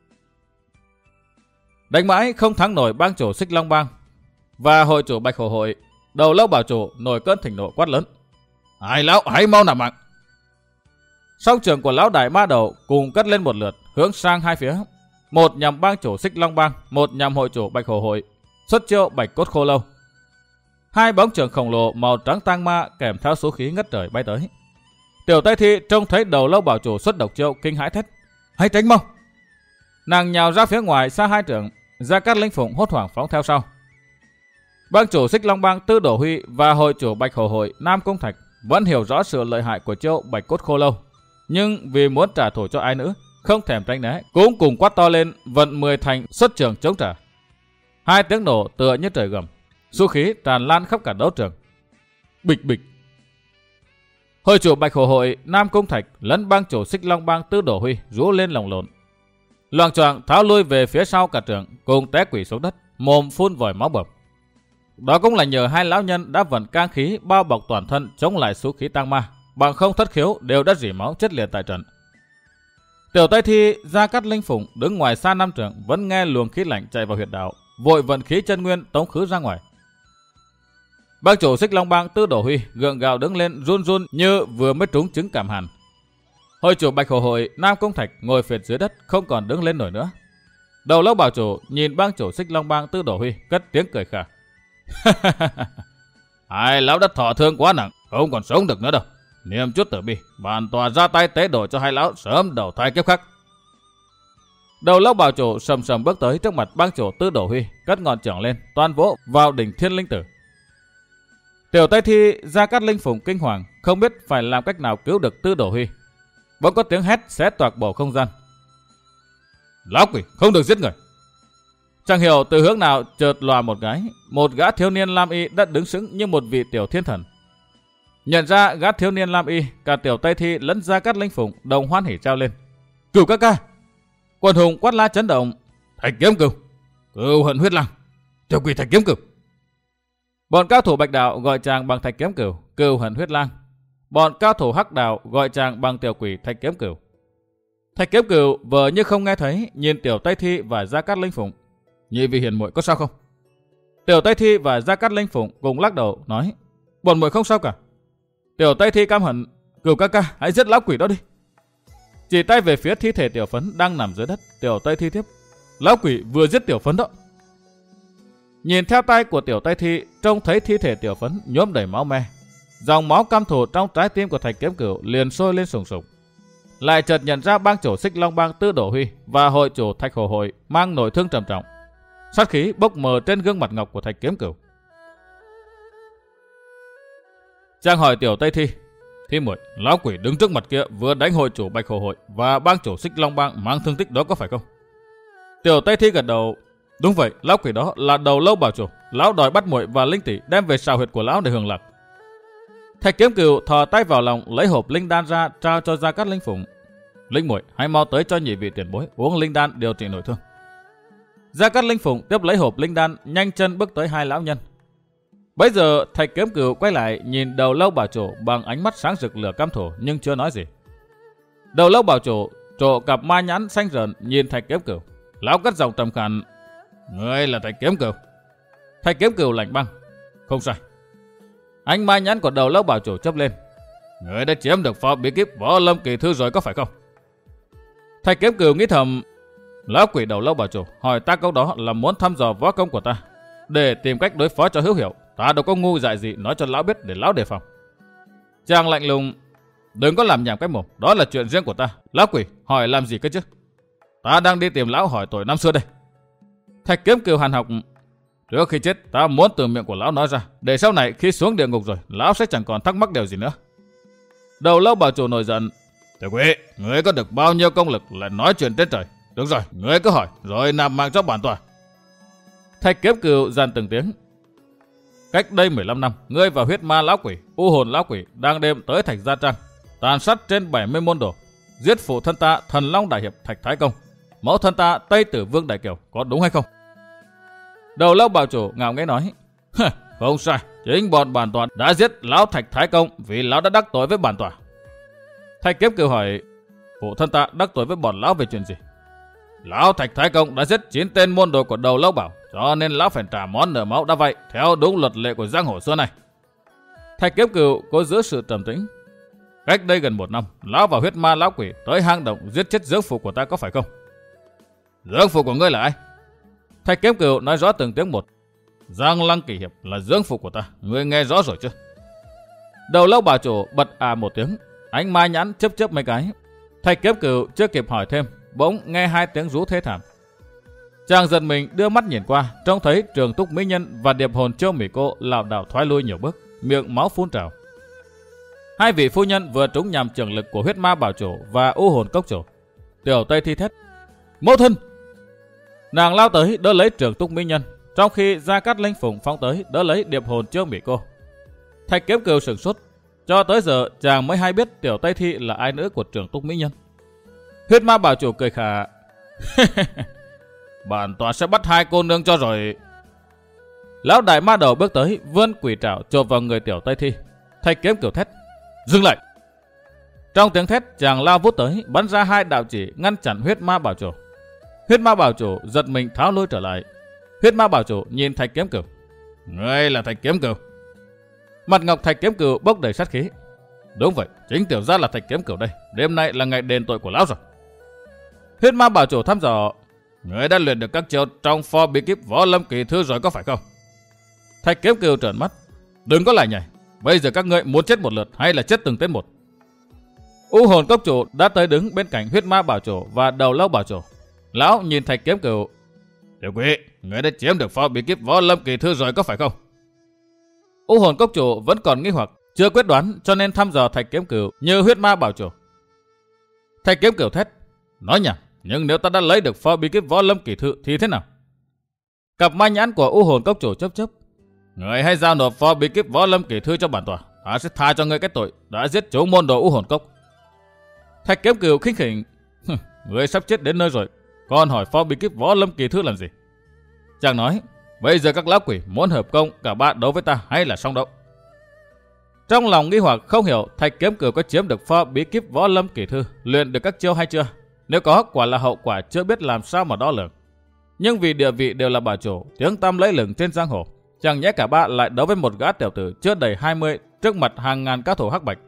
Đánh mãi không thắng nổi bang chủ Xích Long Bang và hội chủ Bạch Hổ Hội, Đầu Lâu Bảo Chủ nổi cơn thịnh nộ quát lớn: "Hai lão hãy mau nạp mạng!" Song trường của lão đại ma đầu cùng cất lên một lượt, hướng sang hai phía, một nhằm bang chủ Xích Long Bang, một nhằm hội chủ Bạch Hổ Hội, xuất chiêu Bạch Cốt Khô Lâu. Hai bóng trường khổng lồ màu trắng tang ma kèm theo số khí ngất trời bay tới. Tiểu Tây Thi trông thấy Đầu Lâu Bảo Chủ xuất độc chiêu kinh hãi thét: "Hãy tránh mau!" Nàng nhào ra phía ngoài xa hai trượng, Gia Cát Linh Phụng hốt hoảng phóng theo sau. Bang chủ Xích Long Bang Tư Đổ Huy và hội chủ Bạch Hổ Hội Nam Cung Thạch vẫn hiểu rõ sự lợi hại của chiêu Bạch Cốt Khô Lâu, nhưng vì muốn trả thù cho ai nữ, không thèm tránh né, cũng cùng quát to lên vận mười thành xuất trường chống trả. Hai tiếng nổ tựa như trời gầm, số khí tràn lan khắp cả đấu trường. Bịch bịch. Hội chủ Bạch Hổ Hội Nam Cung Thạch lẫn bang chủ Xích Long Bang Tư Đổ Huy rú lên lồng lộn, loạng choạng tháo lui về phía sau cả trường, cùng té quỵ xuống đất, mồm phun vòi máu bầm. Đó cũng là nhờ hai lão nhân đã vận can khí bao bọc toàn thân chống lại số khí tang ma, bằng không thất khiếu đều đã rỉ máu chết liệt tại trận. Tiểu Tây Thi, Gia Cát Linh Phụng đứng ngoài xa năm trượng vẫn nghe luồng khí lạnh chạy vào huyệt đạo, vội vận khí chân nguyên tống khứ ra ngoài. Bang chủ Xích Long Bang Tư Đổ Huy gượng gạo đứng lên run run như vừa mới trúng trứng cảm hàn. Hội chủ Bạch Hổ Hội Nam Cung Thạch ngồi phệt dưới đất không còn đứng lên nổi nữa. Đầu Lâu Bảo Chủ nhìn bang chủ Xích Long Bang Tư Đổ Huy cất tiếng cười khà: "Hai lão đất thọ thương quá nặng, không còn sống được nữa đâu. Niệm chút tử bi, bản tòa ra tay tế độ cho hai lão sớm đầu thai kiếp khác." Đầu Lâu Bảo Chủ sầm sầm bước tới trước mặt bang chủ Tư Đổ Huy, cất ngọn chưởng lên, toan vỗ vào đỉnh Thiên Linh Tử. Tiểu Tây Thi, Gia Cát Linh Phụng kinh hoàng, không biết phải làm cách nào cứu được Tư Đổ Huy. Bỗng có tiếng hét xé toạc bầu không gian: "Lão quỷ, không được giết người!" Chẳng hiểu từ hướng nào chợt lòa một cái, một gã thiếu niên lam y đã đứng sững như một vị tiểu thiên thần. Nhận ra gã thiếu niên lam y, cả Tiểu Tây Thi lẫn Gia Cát Linh Phụng đồng hoan hỉ trao lên: "Cửu ca ca!" Quần hùng quát la chấn động: "Thạch Kiếm Cửu, Cửu Hận Huyết Lang, tiểu quỷ Thạch Kiếm Cửu!" Bọn cao thủ Bạch Đạo gọi chàng bằng Thạch Kiếm Cửu, Cửu Hận Huyết Lang. Bọn cao thủ Hắc Đạo gọi chàng bằng tiểu quỷ Thạch Kiếm Cửu. Thạch Kiếm Cửu vờ như không nghe thấy, nhìn Tiểu Tây Thi và Gia Cát Linh Phụng: "Nhị vị hiền muội có sao không?" Tiểu Tây Thi và Gia Cát Linh Phụng cùng lắc đầu nói: "Bọn muội không sao cả." Tiểu Tây Thi căm hận: "Cửu ca ca, hãy giết lão quỷ đó đi." Chỉ tay về phía thi thể Tiểu Phấn đang nằm dưới đất, Tiểu Tây Thi tiếp: "Lão quỷ vừa giết Tiểu Phấn đó." Nhìn theo tay của Tiểu Tây Thi, trông thấy thi thể Tiểu Phấn nhuốm đầy máu me, dòng máu căm thù trong trái tim của Thạch Kiếm Cửu liền sôi lên sùng sục. Lại chợt nhận ra bang chủ Xích Long Bang Tư Đổ Huy và hội chủ Thạch Hổ Hội mang nội thương trầm trọng, sát khí bốc mờ trên gương mặt ngọc của Thạch Kiếm Cửu. Chàng hỏi Tiểu Tây Thi: "Thi muội, lão quỷ đứng trước mặt kia vừa đánh hội chủ Bạch Hổ Hội và bang chủ Xích Long Bang mang thương tích đó có phải không?" Tiểu Tây Thi gật đầu: "Đúng vậy, lão quỷ đó là Đầu Lâu Bảo Chủ. Lão đòi bắt muội và linh tỷ đem về sào huyệt của lão để hưởng lạc." Thạch Kiếm Cửu thò tay vào lòng lấy hộp linh đan ra trao cho Gia Cát Linh Phụng: "Linh muội, hãy mau tới cho nhị vị tiền bối uống linh đan điều trị nội thương." Gia Cát Linh Phụng tiếp lấy hộp linh đan, nhanh chân bước tới hai lão nhân. Bấy giờ Thạch Kiếm Cửu quay lại nhìn Đầu Lâu Bảo Chủ bằng ánh mắt sáng rực lửa căm thù nhưng chưa nói gì. Đầu Lâu Bảo Chủ trộ cặp ma nhãn xanh rờn nhìn Thạch Kiếm Cửu, lão cất giọng trầm khàn: "Ngươi là Thạch Kiếm Cửu?" Thạch Kiếm Cửu lạnh băng: "Không sai." Ánh ma nhãn của Đầu Lâu Bảo Chủ chớp lên: "Ngươi đã chiếm được phò bí kíp Võ Lâm Kỳ Thư rồi có phải không?" Thạch Kiếm Cửu nghĩ thầm: lão quỷ Đầu Lâu Bảo Chủ hỏi ta câu đó là muốn thăm dò võ công của ta, để tìm cách đối phó cho hữu hiệu. Ta đâu có ngu dại gì nói cho lão biết để lão đề phòng. Chàng lạnh lùng: "Đừng có làm nhảm cái mồm, đó là chuyện riêng của ta. Lão quỷ hỏi làm gì cơ chứ? Ta đang đi tìm lão hỏi tội năm xưa đây." Thạch Kiếm Cửu hàn học: "Trước khi chết ta muốn từ miệng của lão nói ra, để sau này khi xuống địa ngục rồi lão sẽ chẳng còn thắc mắc điều gì nữa." Đầu Lâu Bảo Chủ nổi giận: "Tiểu quỷ, ngươi có được bao nhiêu công lực lại nói chuyện trên trời? Được rồi, ngươi cứ hỏi rồi nạp mạng cho bản tòa." Thạch Kiếm Cửu dàn từng tiếng: "Cách đây mười lăm năm, ngươi và huyết ma lão quỷ, u hồn lão quỷ đang đêm tới Thạch Gia Trang, tàn sát trên bảy mươi môn đồ, giết phụ thân ta Thần Long Đại Hiệp Thạch Thái Công, mẫu thân ta Tây Tử Vương Đại Kiều, có đúng hay không?" Đầu Lâu Bảo Chủ ngạo nghễ nói: Không sai, chính bọn bản tọa đã giết lão Thạch Thái Công vì lão đã đắc tội với bản tọa. Thạch Kiếm Cửu hỏi, phụ thân ta đắc tội với bọn lão về chuyện gì? Lão Thạch Thái Công đã giết chín tên môn đồ của Đầu Lâu Bảo, cho nên lão phải trả món nợ máu đã vậy theo đúng luật lệ của giang hồ xưa này. Thạch Kiếm Cửu cố giữ sự trầm tĩnh. Cách đây gần một năm, lão và huyết ma lão quỷ tới hang động giết chết dưỡng phụ của ta có phải không? Dưỡng phụ của ngươi là ai? Thạch Kiếm Cửu nói rõ từng tiếng một. Giang Lăng Kỳ Hiệp là dưỡng phụ của ta, ngươi nghe rõ rồi chưa? Đầu Lâu Bảo chủ bật à một tiếng, ánh ma nhãn chớp chớp mấy cái. Thạch Kiếm Cửu chưa kịp hỏi thêm, bỗng nghe hai tiếng rú thê thảm. Chàng giật mình đưa mắt nhìn qua, trông thấy Trường Túc Mỹ Nhân và điệp hồn Châu Mỹ Cô lảo đảo thoái lui nhiều bước, miệng máu phun trào. Hai vị phu nhân vừa trúng nhằm trường lực của huyết ma bảo chủ và u hồn cốc chủ. Tiểu Tây Thi thét, mẫu thân! Nàng lao tới đỡ lấy Trường Túc Mỹ Nhân, trong khi Gia Cát Linh Phụng phóng tới đỡ lấy điệp hồn Châu Mỹ Cô. Thạch Kiếm Cửu sửng sốt, cho tới giờ chàng mới hay biết Tiểu Tây Thi là ai nữ của Trường Túc Mỹ Nhân. Huyết ma bảo chủ cười khà, bản tọa sẽ bắt hai cô nương cho rồi. Lão đại ma đầu bước tới vươn quỷ trảo chộp vào người Tiểu Tây Thi. Thạch Kiếm Cửu thét, dừng lại! Trong tiếng thét, chàng lao vút tới bắn ra hai đạo chỉ ngăn chặn huyết ma bảo chủ. Huyết ma bảo chủ giật mình tháo lui trở lại. Huyết ma bảo chủ nhìn Thạch Kiếm Cửu, ngươi là Thạch Kiếm Cửu? Mặt ngọc Thạch Kiếm Cửu bốc đầy sát khí. Đúng vậy, chính tiểu gia là Thạch Kiếm Cửu đây. Đêm nay là ngày đền tội của lão rồi. Huyết ma bảo chủ thăm dò, ngươi đã luyện được các chiêu trong pho bí kíp Võ Lâm Kỳ Thư rồi có phải không? Thạch Kiếm Cửu trợn mắt, đừng có lại nhảy. Bây giờ các ngươi muốn chết một lượt hay là chết từng tên một? U hồn cốc chủ đã tới đứng bên cạnh huyết ma bảo chủ và Đầu Lâu bảo chủ. Lão nhìn Thạch Kiếm Cửu, tiểu quỷ, ngươi đã chiếm được pho bí kíp Võ Lâm Kỳ Thư rồi có phải không? U hồn cốc chủ vẫn còn nghi hoặc, chưa quyết đoán cho nên thăm dò Thạch Kiếm Cửu như huyết ma bảo chủ. Thạch Kiếm Cửu thét, nói nhảm, nhưng nếu ta đã lấy được pho bí kíp Võ Lâm Kỳ Thư thì thế nào? Cặp ma nhãn của U hồn cốc chủ chớp chớp, người hãy giao nộp pho bí kíp Võ Lâm Kỳ Thư cho bản tọa, ta sẽ tha cho ngươi cái tội đã giết chúng môn đồ U hồn cốc. Thạch Kiếm Cửu khinh khỉnh, ngươi sắp chết đến nơi rồi, còn hỏi pho bí kíp Võ Lâm Kỳ Thư làm gì? Chàng nói, bây giờ các lão quỷ muốn hợp công cả ba đấu với ta hay là song đấu? Trong lòng nghi hoặc không hiểu Thạch Kiếm Cửu có chiếm được pho bí kíp Võ Lâm Kỳ Thư, luyện được các chiêu hay chưa? Nếu có, quả là hậu quả chưa biết làm sao mà đo lường. Nhưng vì địa vị đều là bảo chủ, tiếng tăm lấy lừng trên giang hồ, chẳng nhẽ cả ba lại đấu với một gã tiểu tử chưa đầy hai mươi trước mặt hàng ngàn cao thủ hắc bạch.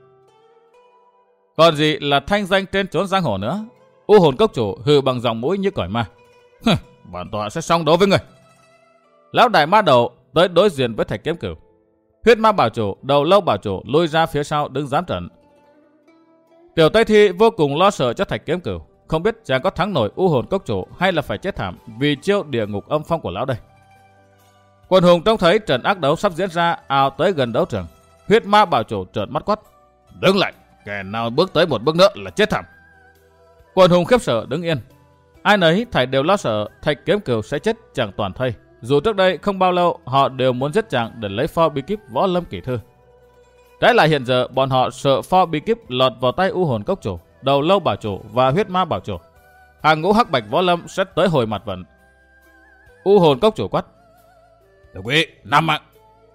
Còn gì là thanh danh trên chốn giang hồ nữa? U hồn cốc chủ hừ bằng giọng mũi như còi ma, bản tọa sẽ song đấu với người. Lão đại ma đầu tới đối diện với Thạch Kiếm Cửu. Huyết ma bảo chủ, Đầu Lâu bảo chủ lui ra phía sau đứng giám trận. Tiểu Tây Thi vô cùng lo sợ cho Thạch Kiếm Cửu, không biết chàng có thắng nổi U hồn cốc chủ hay là phải chết thảm vì chiêu địa ngục âm phong của lão đây. Quần hùng trông thấy trận ác đấu sắp diễn ra, ào tới gần đấu trường. Huyết ma bảo chủ trợn mắt quát, đứng lại, kẻ nào bước tới một bước nữa là chết thảm. Quần hùng khiếp sợ đứng yên, ai nấy thảy đều lo sợ Thạch Kiếm Cửu sẽ chết chẳng toàn thây. Dù trước đây không bao lâu họ đều muốn giết chàng để lấy pho bí kíp Võ Lâm Kỳ Thư. Trái lại hiện giờ bọn họ sợ pho bí kíp lọt vào tay U hồn cốc chủ, Đầu Lâu bảo chủ và huyết ma bảo chủ. Hàng ngũ hắc bạch võ lâm sẽ tới hồi mặt vận. U hồn cốc chủ quát, tiểu quỷ, năm mạng.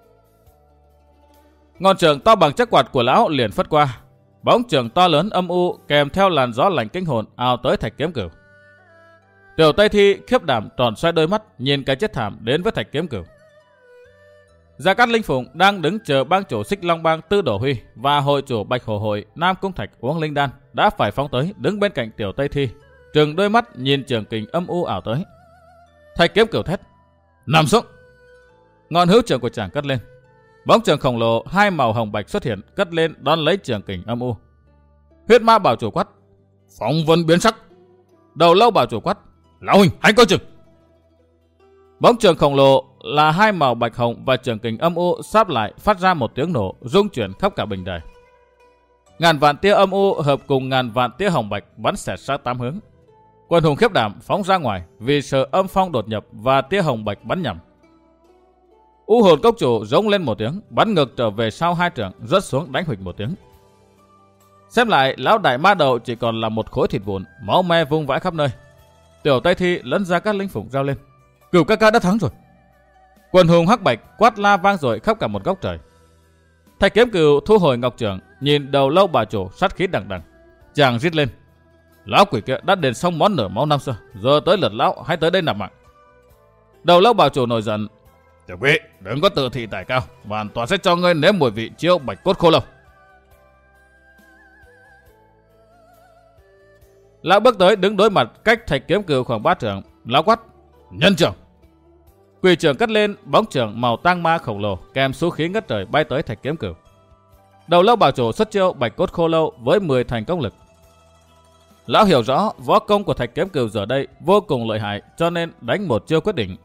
Ngọn trường to bằng chiếc quạt của lão liền phất qua. Bóng trường to lớn âm u kèm theo làn gió lạnh kinh hồn ào tới Thạch Kiếm Cửu. Tiểu Tây Thi khiếp đảm tròn xoay đôi mắt nhìn cái chết thảm đến với Thạch Kiếm Cửu. Gia Cát Linh Phụng đang đứng chờ bang chủ Xích Long Bang Tư Đổ Huy và hội chủ Bạch Hổ Hội Nam Cung Thạch uống linh đan đã phải phóng tới đứng bên cạnh Tiểu Tây Thi, trừng đôi mắt nhìn trường kình âm u ảo tới. Thạch Kiếm Cửu thét, nằm xuống. Ngọn hữu trường của chàng cất lên, bóng trường khổng lồ hai màu hồng bạch xuất hiện cất lên đón lấy trường kình âm u. Huyết ma bảo chủ quát, phóng vân biến sắc. Đầu Lâu bảo chủ quát, lão huynh hãy coi chừng. Bóng trường khổng lồ là hai màu bạch hồng và trường kình âm u sáp lại phát ra một tiếng nổ rung chuyển khắp cả bình đài. Ngàn vạn tia âm u hợp cùng ngàn vạn tia hồng bạch bắn xẹt sang tám hướng. Quần hùng khiếp đảm phóng ra ngoài vì sợ âm phong đột nhập và tia hồng bạch bắn nhầm. U hồn cốc chủ rống lên một tiếng, bắn ngược trở về sau hai trượng, rớt xuống đánh huỵch một tiếng. Xem lại, lão đại ma đầu chỉ còn là một khối thịt vụn, máu me vung vãi khắp nơi. Tiểu Tây Thi lẫn Gia Cát Linh Phụng rao lên, Cửu ca ca đã thắng rồi. Quần hùng hắc bạch quát la vang dội khắp cả một góc trời. Thạch Kiếm Cừu thu hồi ngọc trưởng, nhìn Đầu Lâu Bà Chủ sát khí đằng đằng. Chàng rít lên: lão quỷ kia đã đền xong món nở máu năm xưa, giờ tới lượt lão hãy tới đây nạp mạng. Đầu Lâu Bà Chủ nổi giận: tiểu quỷ, đừng có tự thị tài cao, bản tọa sẽ cho ngươi nếm mùi vị chiêu bạch cốt khô lâu. Lão bước tới đứng đối mặt cách Thạch Kiếm Cừu khoảng ba trượng. Lão quát: nhân trưởng. Quỷ trưởng cất lên, bóng trưởng màu tang ma khổng lồ kèm số khí ngất trời bay tới Thạch Kiếm Cừu. Đầu Lâu Bà Chủ xuất chiêu bạch cốt khô lâu với mười thành công lực. Lão hiểu rõ võ công của Thạch Kiếm Cừu giờ đây vô cùng lợi hại, cho nên đánh một chiêu quyết định.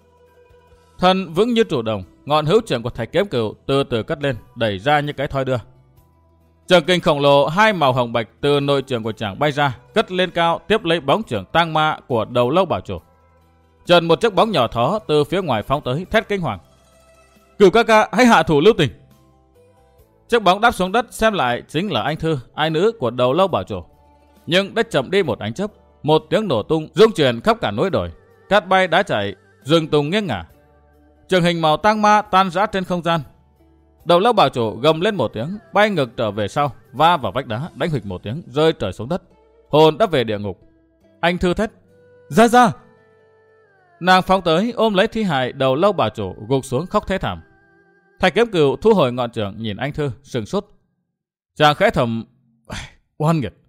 Thân vững như trụ đồng, ngọn hữu trưởng của Thạch Kiếm Cừu từ từ cất lên, đẩy ra như cái thoi đưa. Trường kình khổng lồ hai màu hồng bạch từ nội trưởng của chàng bay ra, cất lên cao tiếp lấy bóng trưởng tang ma của Đầu Lâu Bà Chủ. Trần một chiếc bóng nhỏ thó từ phía ngoài phóng tới, thét kinh hoàng: Cửu ca ca, hãy hạ thủ lưu tình. Chiếc bóng đáp xuống đất, xem lại chính là anh Thư, ai nữ của Đầu Lâu Bà Chủ. Nhưng đã chậm đi một ánh chớp, một tiếng nổ tung rung chuyển khắp cả núi đồi, cát bay đá chảy, rừng tùng nghiêng ngả. Trường hình màu tang ma tan rã trên không gian. Đầu Lâu Bà Chủ gầm lên một tiếng, bay ngược trở về sau, va vào vách đá, đánh huỵch một tiếng, rơi trời xuống đất. Hồn đã về địa ngục. Anh Thư thét: ra ra! Nàng phóng tới ôm lấy thi hài Đầu Lâu Bà Chủ, gục xuống khóc thê thảm. Thạch Kiếm Cừu thu hồi ngọn trưởng, nhìn anh Thư sừng sốt. Chàng khẽ thầm: oan nghiệt.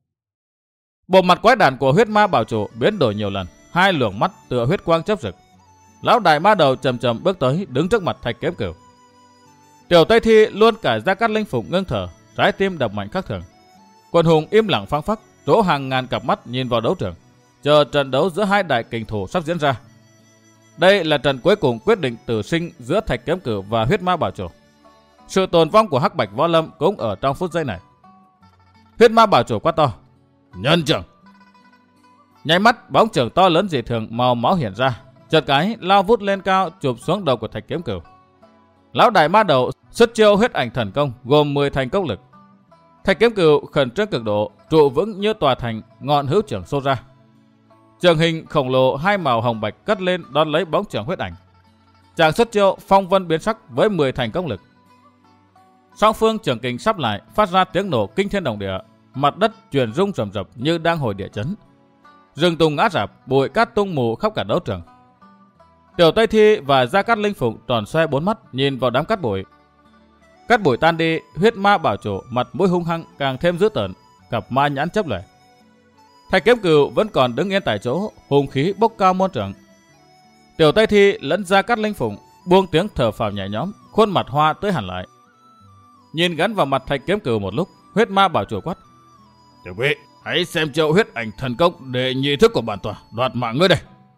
Bộ mặt quái đản của huyết ma Bảo Chủ biến đổi nhiều lần, hai luồng mắt tựa huyết quang chớp rực. Lão đại ma đầu chậm chậm bước tới, đứng trước mặt Thạch Kiếm Cừu. Tiểu Tây Thi luôn cải ra Cát Linh Phụng ngưng thở, trái tim đập mạnh khác thường. Quần hùng im lặng phăng phắc, rỗ hàng ngàn cặp mắt nhìn vào đấu trường, chờ trận đấu giữa hai đại kình thủ sắp diễn ra. Đây là trận cuối cùng quyết định tử sinh giữa Thạch Kiếm Cừu và huyết ma Bảo Chủ. Sự tồn vong của hắc bạch võ lâm cũng ở trong phút giây này. Huyết ma Bảo Chủ quát to: nhân trưởng! Nháy mắt, bóng trưởng to lớn dị thường màu máu hiện ra, chợt cái lao vút lên cao chụp xuống đầu của Thạch Kiếm Cừu. Lão đại ma đầu xuất chiêu huyết ảnh thần công gồm mười thành công lực. Thạch Kiếm Cừu khẩn trương cực độ, trụ vững như tòa thành, ngọn hữu trưởng xô ra. Trường hình khổng lồ hai màu hồng bạch cất lên đón lấy bóng trưởng huyết ảnh. Chàng xuất chiêu phong vân biến sắc với mười thành công lực. Song phương trường kình sắp lại, phát ra tiếng nổ kinh thiên động địa, mặt đất chuyển rung rầm rập như đang hồi địa chấn. Rừng tùng ngã rạp, bụi cát tung mù khắp cả đấu trường. Tiểu Tây Thi và Gia Cát Linh Phụng tròn xoe bốn mắt nhìn vào đám cát bụi. Cát bụi tan đi, huyết ma Bảo Chủ mặt mũi hung hăng càng thêm dữ tợn, cặp ma nhãn chớp lẻ. Thạch Kiếm Cừu vẫn còn đứng yên tại chỗ, hùng khí bốc cao muôn trượng. Tiểu Tây Thi lẫn Gia Cát Linh Phụng buông tiếng thở phào nhẹ nhõm, khuôn mặt hoa tới hẳn lại. Nhìn gắn vào mặt Thạch Kiếm Cừu một lúc, huyết ma Bảo Chủ quát: tiểu quỷ, hãy xem chiêu huyết ảnh thần công để nhị thức của bản tọa đoạt mạng ngươi đây.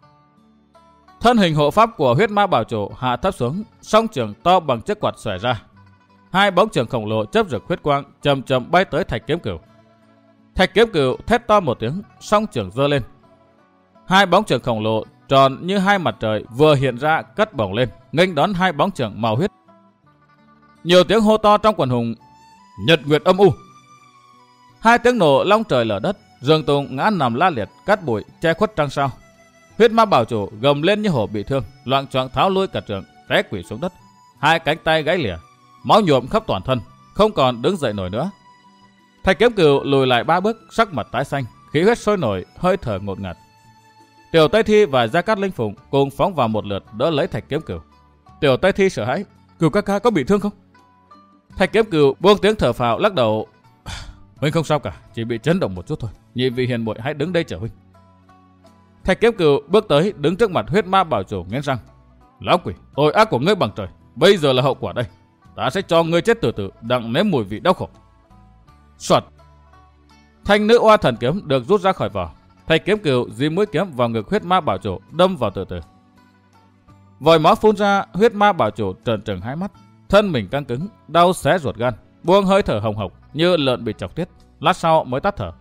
Thân hình hộ pháp của huyết ma Bảo Chủ hạ thấp xuống, song trường to bằng chiếc quạt xòe ra. Hai bóng trường khổng lồ chớp rực huyết quang chậm chậm bay tới Thạch Kiếm Cừu. Thạch Kiếm Cừu thét to một tiếng, song trường giơ lên. Hai bóng trường khổng lồ tròn như hai mặt trời vừa hiện ra cất bổng lên, nghênh đón hai bóng trường màu huyết. Nhiều tiếng hô to trong quần hùng: nhật nguyệt âm u. Hai tiếng nổ long trời lở đất, rừng tùng ngã nằm la liệt, cát bụi che khuất trăng sao. Huyết ma Bảo Chủ gầm lên như hổ bị thương, loạng choạng tháo lui cả trường, té quỵ xuống đất, hai cánh tay gãy lìa, máu nhuộm khắp toàn thân, không còn đứng dậy nổi nữa. Thạch Kiếm Cừu lùi lại ba bước, sắc mặt tái xanh, khí huyết sôi nổi, hơi thở ngột ngạt. Tiểu Tây Thi và Gia Cát Linh Phụng cùng phóng vào một lượt đỡ lấy Thạch Kiếm Cừu. Tiểu Tây Thi sợ hãi: Cừu ca ca có bị thương không? Thạch Kiếm Cừu buông tiếng thở phào lắc đầu: huynh không sao cả, chỉ bị chấn động một chút thôi. Nhị vị hiền muội hãy đứng đây chờ huynh. Thạch Kiếm Cừu bước tới đứng trước mặt huyết ma Bảo Chủ nghiến răng: lão quỷ, tội ác của ngươi bằng trời, bây giờ là hậu quả đây. Ta sẽ cho ngươi chết từ từ, đặng nếm mùi vị đau khổ. Soạt. Thanh nữ oa thần kiếm được rút ra khỏi vỏ. Thạch Kiếm Cừu dí mũi kiếm vào ngực huyết ma Bảo Chủ, đâm vào từ từ. Vòi máu phun ra, huyết ma Bảo Chủ trợn trừng hai mắt, thân mình căng cứng, đau xé ruột gan, buông hơi thở hồng hộc như lợn bị chọc tiết, lát sau mới tắt thở.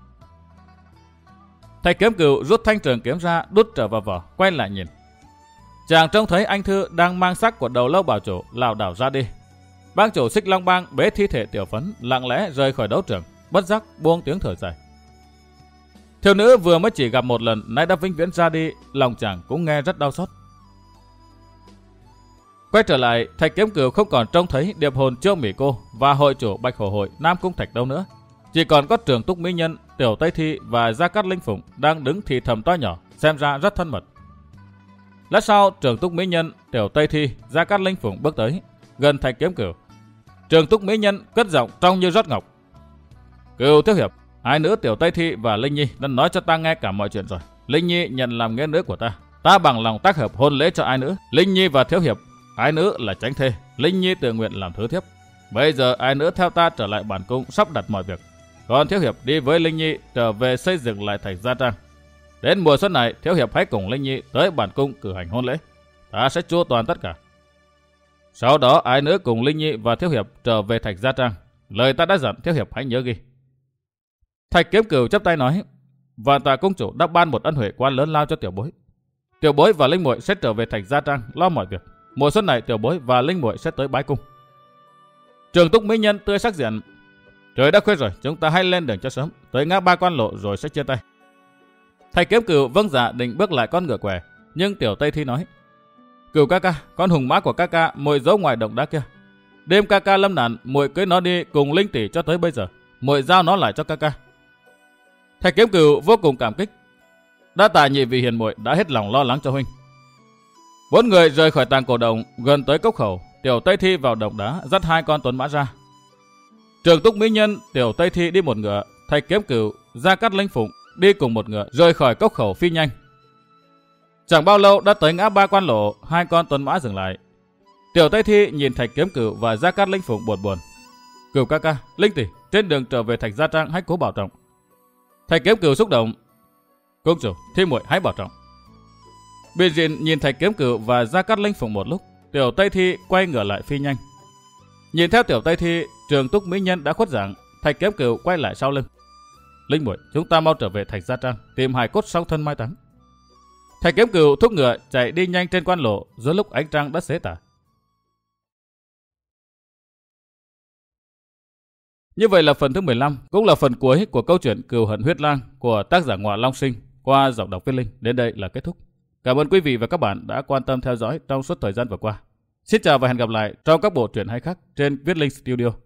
Thạch Kiếm Cừu rút thanh trường kiếm ra, đút trở vào vỏ, quay lại nhìn. Chàng trông thấy anh Thư đang mang xác của Đầu Lâu Bảo Chủ lảo đảo ra đi. Bang chủ Xích Long Bang bế thi thể Tiểu Phấn lặng lẽ rời khỏi đấu trường, bất giác buông tiếng thở dài. Thiếu nữ vừa mới chỉ gặp một lần, nay đã vĩnh viễn ra đi, lòng chàng cũng nghe rất đau xót. Quay trở lại, Thạch Kiếm Cửu không còn trông thấy điệp hồn Trương Mỹ Cô và hội chủ Bạch Hổ Hội Nam Cung Thạch đâu nữa. Chỉ còn có Trường Túc Mỹ Nhân, Tiểu Tây Thi và Gia Cát Linh Phụng đang đứng thì thầm to nhỏ, xem ra rất thân mật. Lát sau, Trường Túc Mỹ Nhân, Tiểu Tây Thi, Gia Cát Linh Phụng bước tới, gần Thạch Kiếm Cửu. Trường Túc Mỹ Nhân cất giọng trong như rót ngọc. Cửu thiếu hiệp, hai nữ Tiểu Tây Thi và Linh Nhi đã nói cho ta nghe cả mọi chuyện rồi. Linh Nhi nhận làm nghĩa nữ của ta, ta bằng lòng tác hợp hôn lễ cho ai nữ. Linh Nhi và thiếu hiệp, ai nữ là chánh thê, Linh Nhi tự nguyện làm thứ thiếp. Bây giờ ai nữ theo ta trở lại bản cung sắp đặt mọi việc, còn thiếu hiệp đi với Linh Nhi trở về xây dựng lại Thạch Gia Trang. Đến mùa xuân này, thiếu hiệp hãy cùng Linh Nhi tới bản cung cử hành hôn lễ, ta sẽ chu toàn tất cả. Sau đó ai nữ cùng Linh Nhi và thiếu hiệp trở về Thạch Gia Trang. Lời ta đã dặn, thiếu hiệp hãy nhớ ghi. Thạch Kiếm Cửu chắp tay nói, và tạ cung chủ đã ban một ân huệ quan lớn lao cho tiểu bối. Tiểu bối và Linh muội sẽ trở về Thạch Gia Trang lo mọi việc. Mùa xuân này tiểu bối và Linh muội sẽ tới bái cung. Trường Túc Mỹ Nhân tươi sắc diện, trời đã khuya rồi, chúng ta hãy lên đường cho sớm, tới ngã ba quan lộ rồi sẽ chia tay. Thạch Kiếm Cửu vâng dạ định bước lại con ngựa què, nhưng Tiểu Tây Thi nói, Cửu ca ca, con hùng mã của ca ca muội giấu ngoài động đá kia. Đêm ca ca lâm nạn, muội cưới nó đi cùng Linh tỷ cho tới bây giờ, muội giao nó lại cho ca ca. Thạch Kiếm Cửu vô cùng cảm kích, đa tạ nhị vị hiền muội đã hết lòng lo lắng cho huynh. Bốn người rời khỏi tàng cổ động, gần tới cốc khẩu. Tiểu Tây Thi vào động đá dắt hai con tuấn mã ra. Trường Túc Mỹ Nhân, Tiểu Tây Thi đi một ngựa, Thạch Kiếm Cửu, Gia Cát Linh Phụng đi cùng một ngựa, rời khỏi cốc khẩu phi nhanh. Chẳng bao lâu đã tới ngã ba quan lộ, hai con tuấn mã dừng lại. Tiểu Tây Thi nhìn Thạch Kiếm Cửu và Gia Cát Linh Phụng buồn buồn. Cửu ca ca, Linh tỷ, trên đường trở về Thạch Gia Trang hãy cố bảo trọng. Thạch Kiếm Cửu xúc động, cung chủ, Thi muội hãy bảo trọng. Biên Diện nhìn Thạch Kiếm Cửu và Gia Cát Linh Phụng một lúc, Tiểu Tây Thi quay ngựa lại phi nhanh. Nhìn theo Tiểu Tây Thi, Trường Túc Mỹ Nhân đã khuất dạng, Thạch Kiếm Cửu quay lại sau lưng. Linh muội, chúng ta mau trở về Thạch Gia Trang, tìm hài cốt song thân mai táng. Thạch Kiếm Cửu thúc ngựa chạy đi nhanh trên quan lộ, giữa lúc ánh trăng đã xế tà. Như vậy là phần thứ mười lăm, cũng là phần cuối của câu chuyện Cừu Hận Huyết Lang của tác giả Ngọa Long Sinh qua giọng đọc Viết Linh. Đến đây là kết thúc. Cảm ơn quý vị và các bạn đã quan tâm theo dõi trong suốt thời gian vừa qua. Xin chào và hẹn gặp lại trong các bộ truyện hay khác trên Viết Linh Studio.